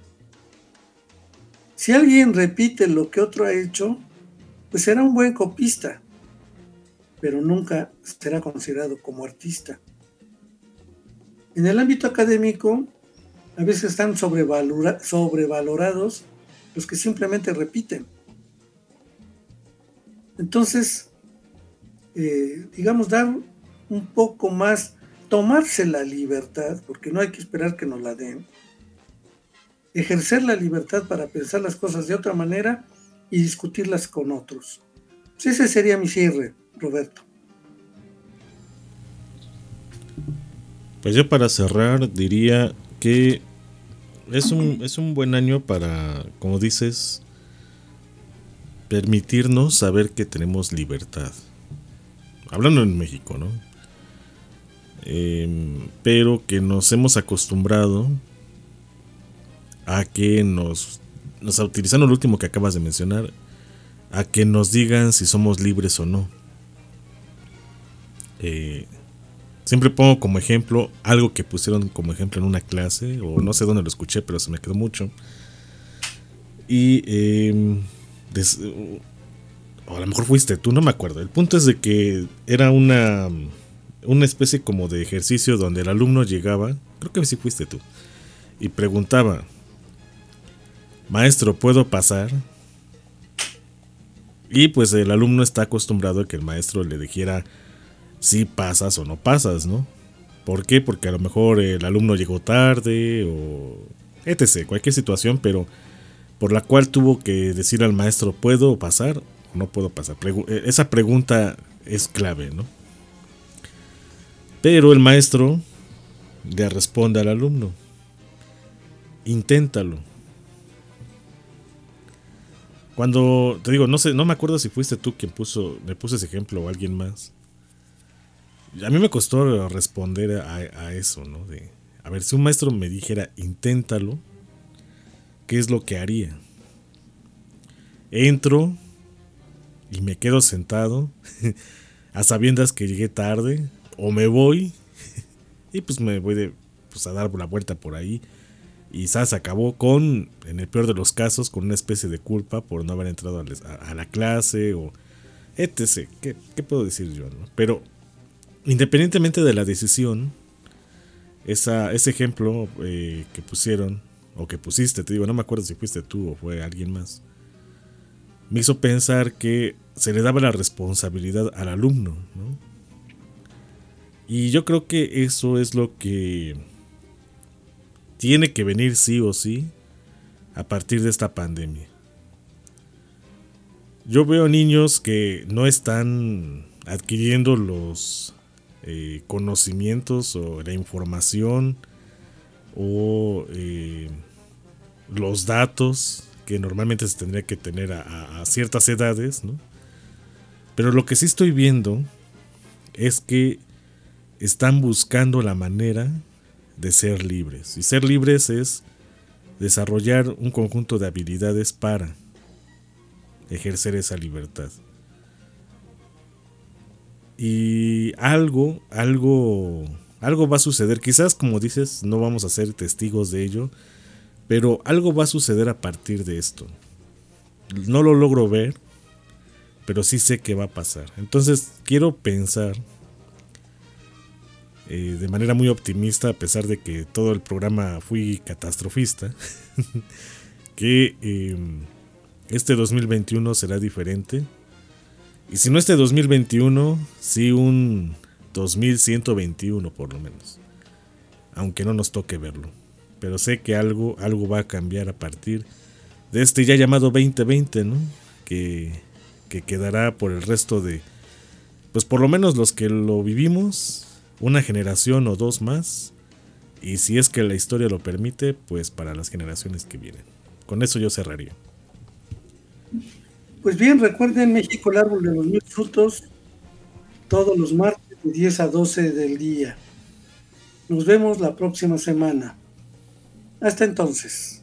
Speaker 7: Si alguien repite lo que otro ha hecho, pues será un buen copista, pero nunca será considerado como artista. En el ámbito académico, a veces están sobrevalora, sobrevalorados los que simplemente repiten. Entonces, eh, digamos, dar un poco más, tomarse la libertad, porque no hay que esperar que nos la den, ejercer la libertad para pensar las cosas de otra manera y discutirlas con otros. Pues ese sería mi cierre, Roberto.
Speaker 8: Pues yo para cerrar diría que es un, es un buen año para, como dices, permitirnos saber que tenemos libertad. Hablando en México, ¿no? Eh, pero que nos hemos acostumbrado a que nos, nos utilizando lo último que acabas de mencionar, a que nos digan si somos libres o no. Eh, siempre pongo como ejemplo algo que pusieron como ejemplo en una clase, o no sé dónde lo escuché, pero se me quedó mucho. Y eh, des, o a lo mejor fuiste tú, no me acuerdo. El punto es de que era una, una especie como de ejercicio donde el alumno llegaba, creo que sí fuiste tú, y preguntaba: maestro, ¿puedo pasar? Y pues el alumno está acostumbrado a que el maestro le dijera si pasas o no pasas, ¿no? ¿Por qué? Porque a lo mejor el alumno llegó tarde o etcétera, cualquier situación, pero por la cual tuvo que decir al maestro: ¿puedo pasar o no puedo pasar? Pregu- esa pregunta es clave, ¿no? Pero el maestro le responde al alumno: inténtalo. Cuando te digo, no sé, no me acuerdo si fuiste tú quien puso, me puso ese ejemplo o alguien más. A mí me costó responder a, a eso, ¿no? De, a ver, si un maestro me dijera inténtalo, ¿qué es lo que haría? Entro y me quedo sentado a sabiendas que llegué tarde, o me voy y pues me voy de, pues a dar la vuelta por ahí. Y se acabó con, en el peor de los casos, con una especie de culpa por no haber entrado a, les, a, a la clase o etcétera. ¿Qué, qué puedo decir yo, no? Pero independientemente de la decisión, esa, ese ejemplo eh, que pusieron, o que pusiste, te digo, no me acuerdo si fuiste tú o fue alguien más, me hizo pensar que se le daba la responsabilidad al alumno, ¿no? Y yo creo que eso es lo que tiene que venir sí o sí a partir de esta pandemia. Yo veo niños que no están adquiriendo los eh, conocimientos o la información o eh, los datos que normalmente se tendría que tener a, a, a ciertas edades, ¿no? Pero lo que sí estoy viendo es que están buscando la manera de ser libres. Y ser libres es desarrollar un conjunto de habilidades para ejercer esa libertad. Y algo, algo, algo va a suceder. Quizás, como dices, no vamos a ser testigos de ello, pero algo va a suceder a partir de esto. No lo logro ver, pero sí sé que va a pasar. Entonces quiero pensar Eh, de manera muy optimista, a pesar de que todo el programa fui catastrofista, que eh, este dos mil veintiuno será diferente. Y si no este dos mil veintiuno, sí un dos mil ciento veintiuno por lo menos. Aunque no nos toque verlo. Pero sé que algo, algo va a cambiar a partir de este ya llamado veinte veinte, ¿no? Que, que quedará por el resto de, pues por lo menos los que lo vivimos, una generación o dos más, y si es que la historia lo permite, pues para las generaciones que vienen. Con eso yo cerraría.
Speaker 7: Pues bien, recuerden México, el árbol de los mil frutos, todos los martes de diez a doce del día. Nos vemos la próxima semana. Hasta entonces.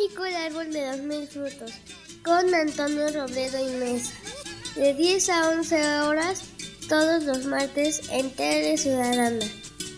Speaker 1: México, el árbol de los mil frutos, con Antonio Robledo y Mesa, de diez a once horas, todos los martes en Tele Ciudadana.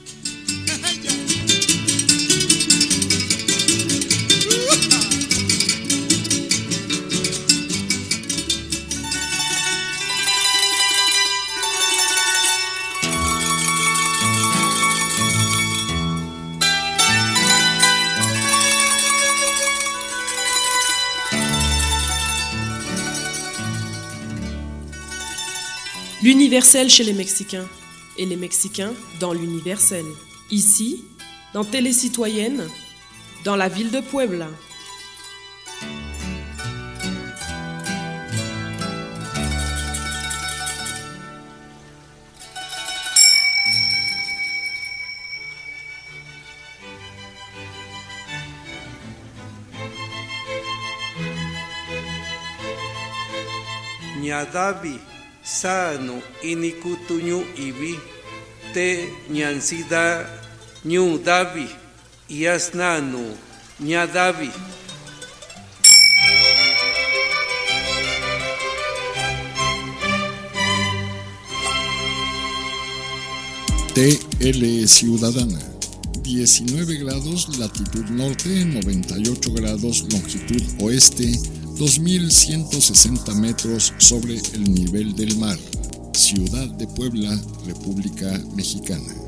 Speaker 2: L'universel chez les Mexicains et les Mexicains dans l'universel. Ici, dans Télé Citoyenne, dans la ville de Puebla.
Speaker 3: Ñadavi sano inikutuñu ibi te ñansida ñu davi yasnanu ñadavi.
Speaker 4: T L Ciudadana, diecinueve grados latitud norte, noventa y ocho grados longitud oeste, dos mil ciento sesenta metros sobre el nivel del mar. Ciudad de Puebla, República Mexicana.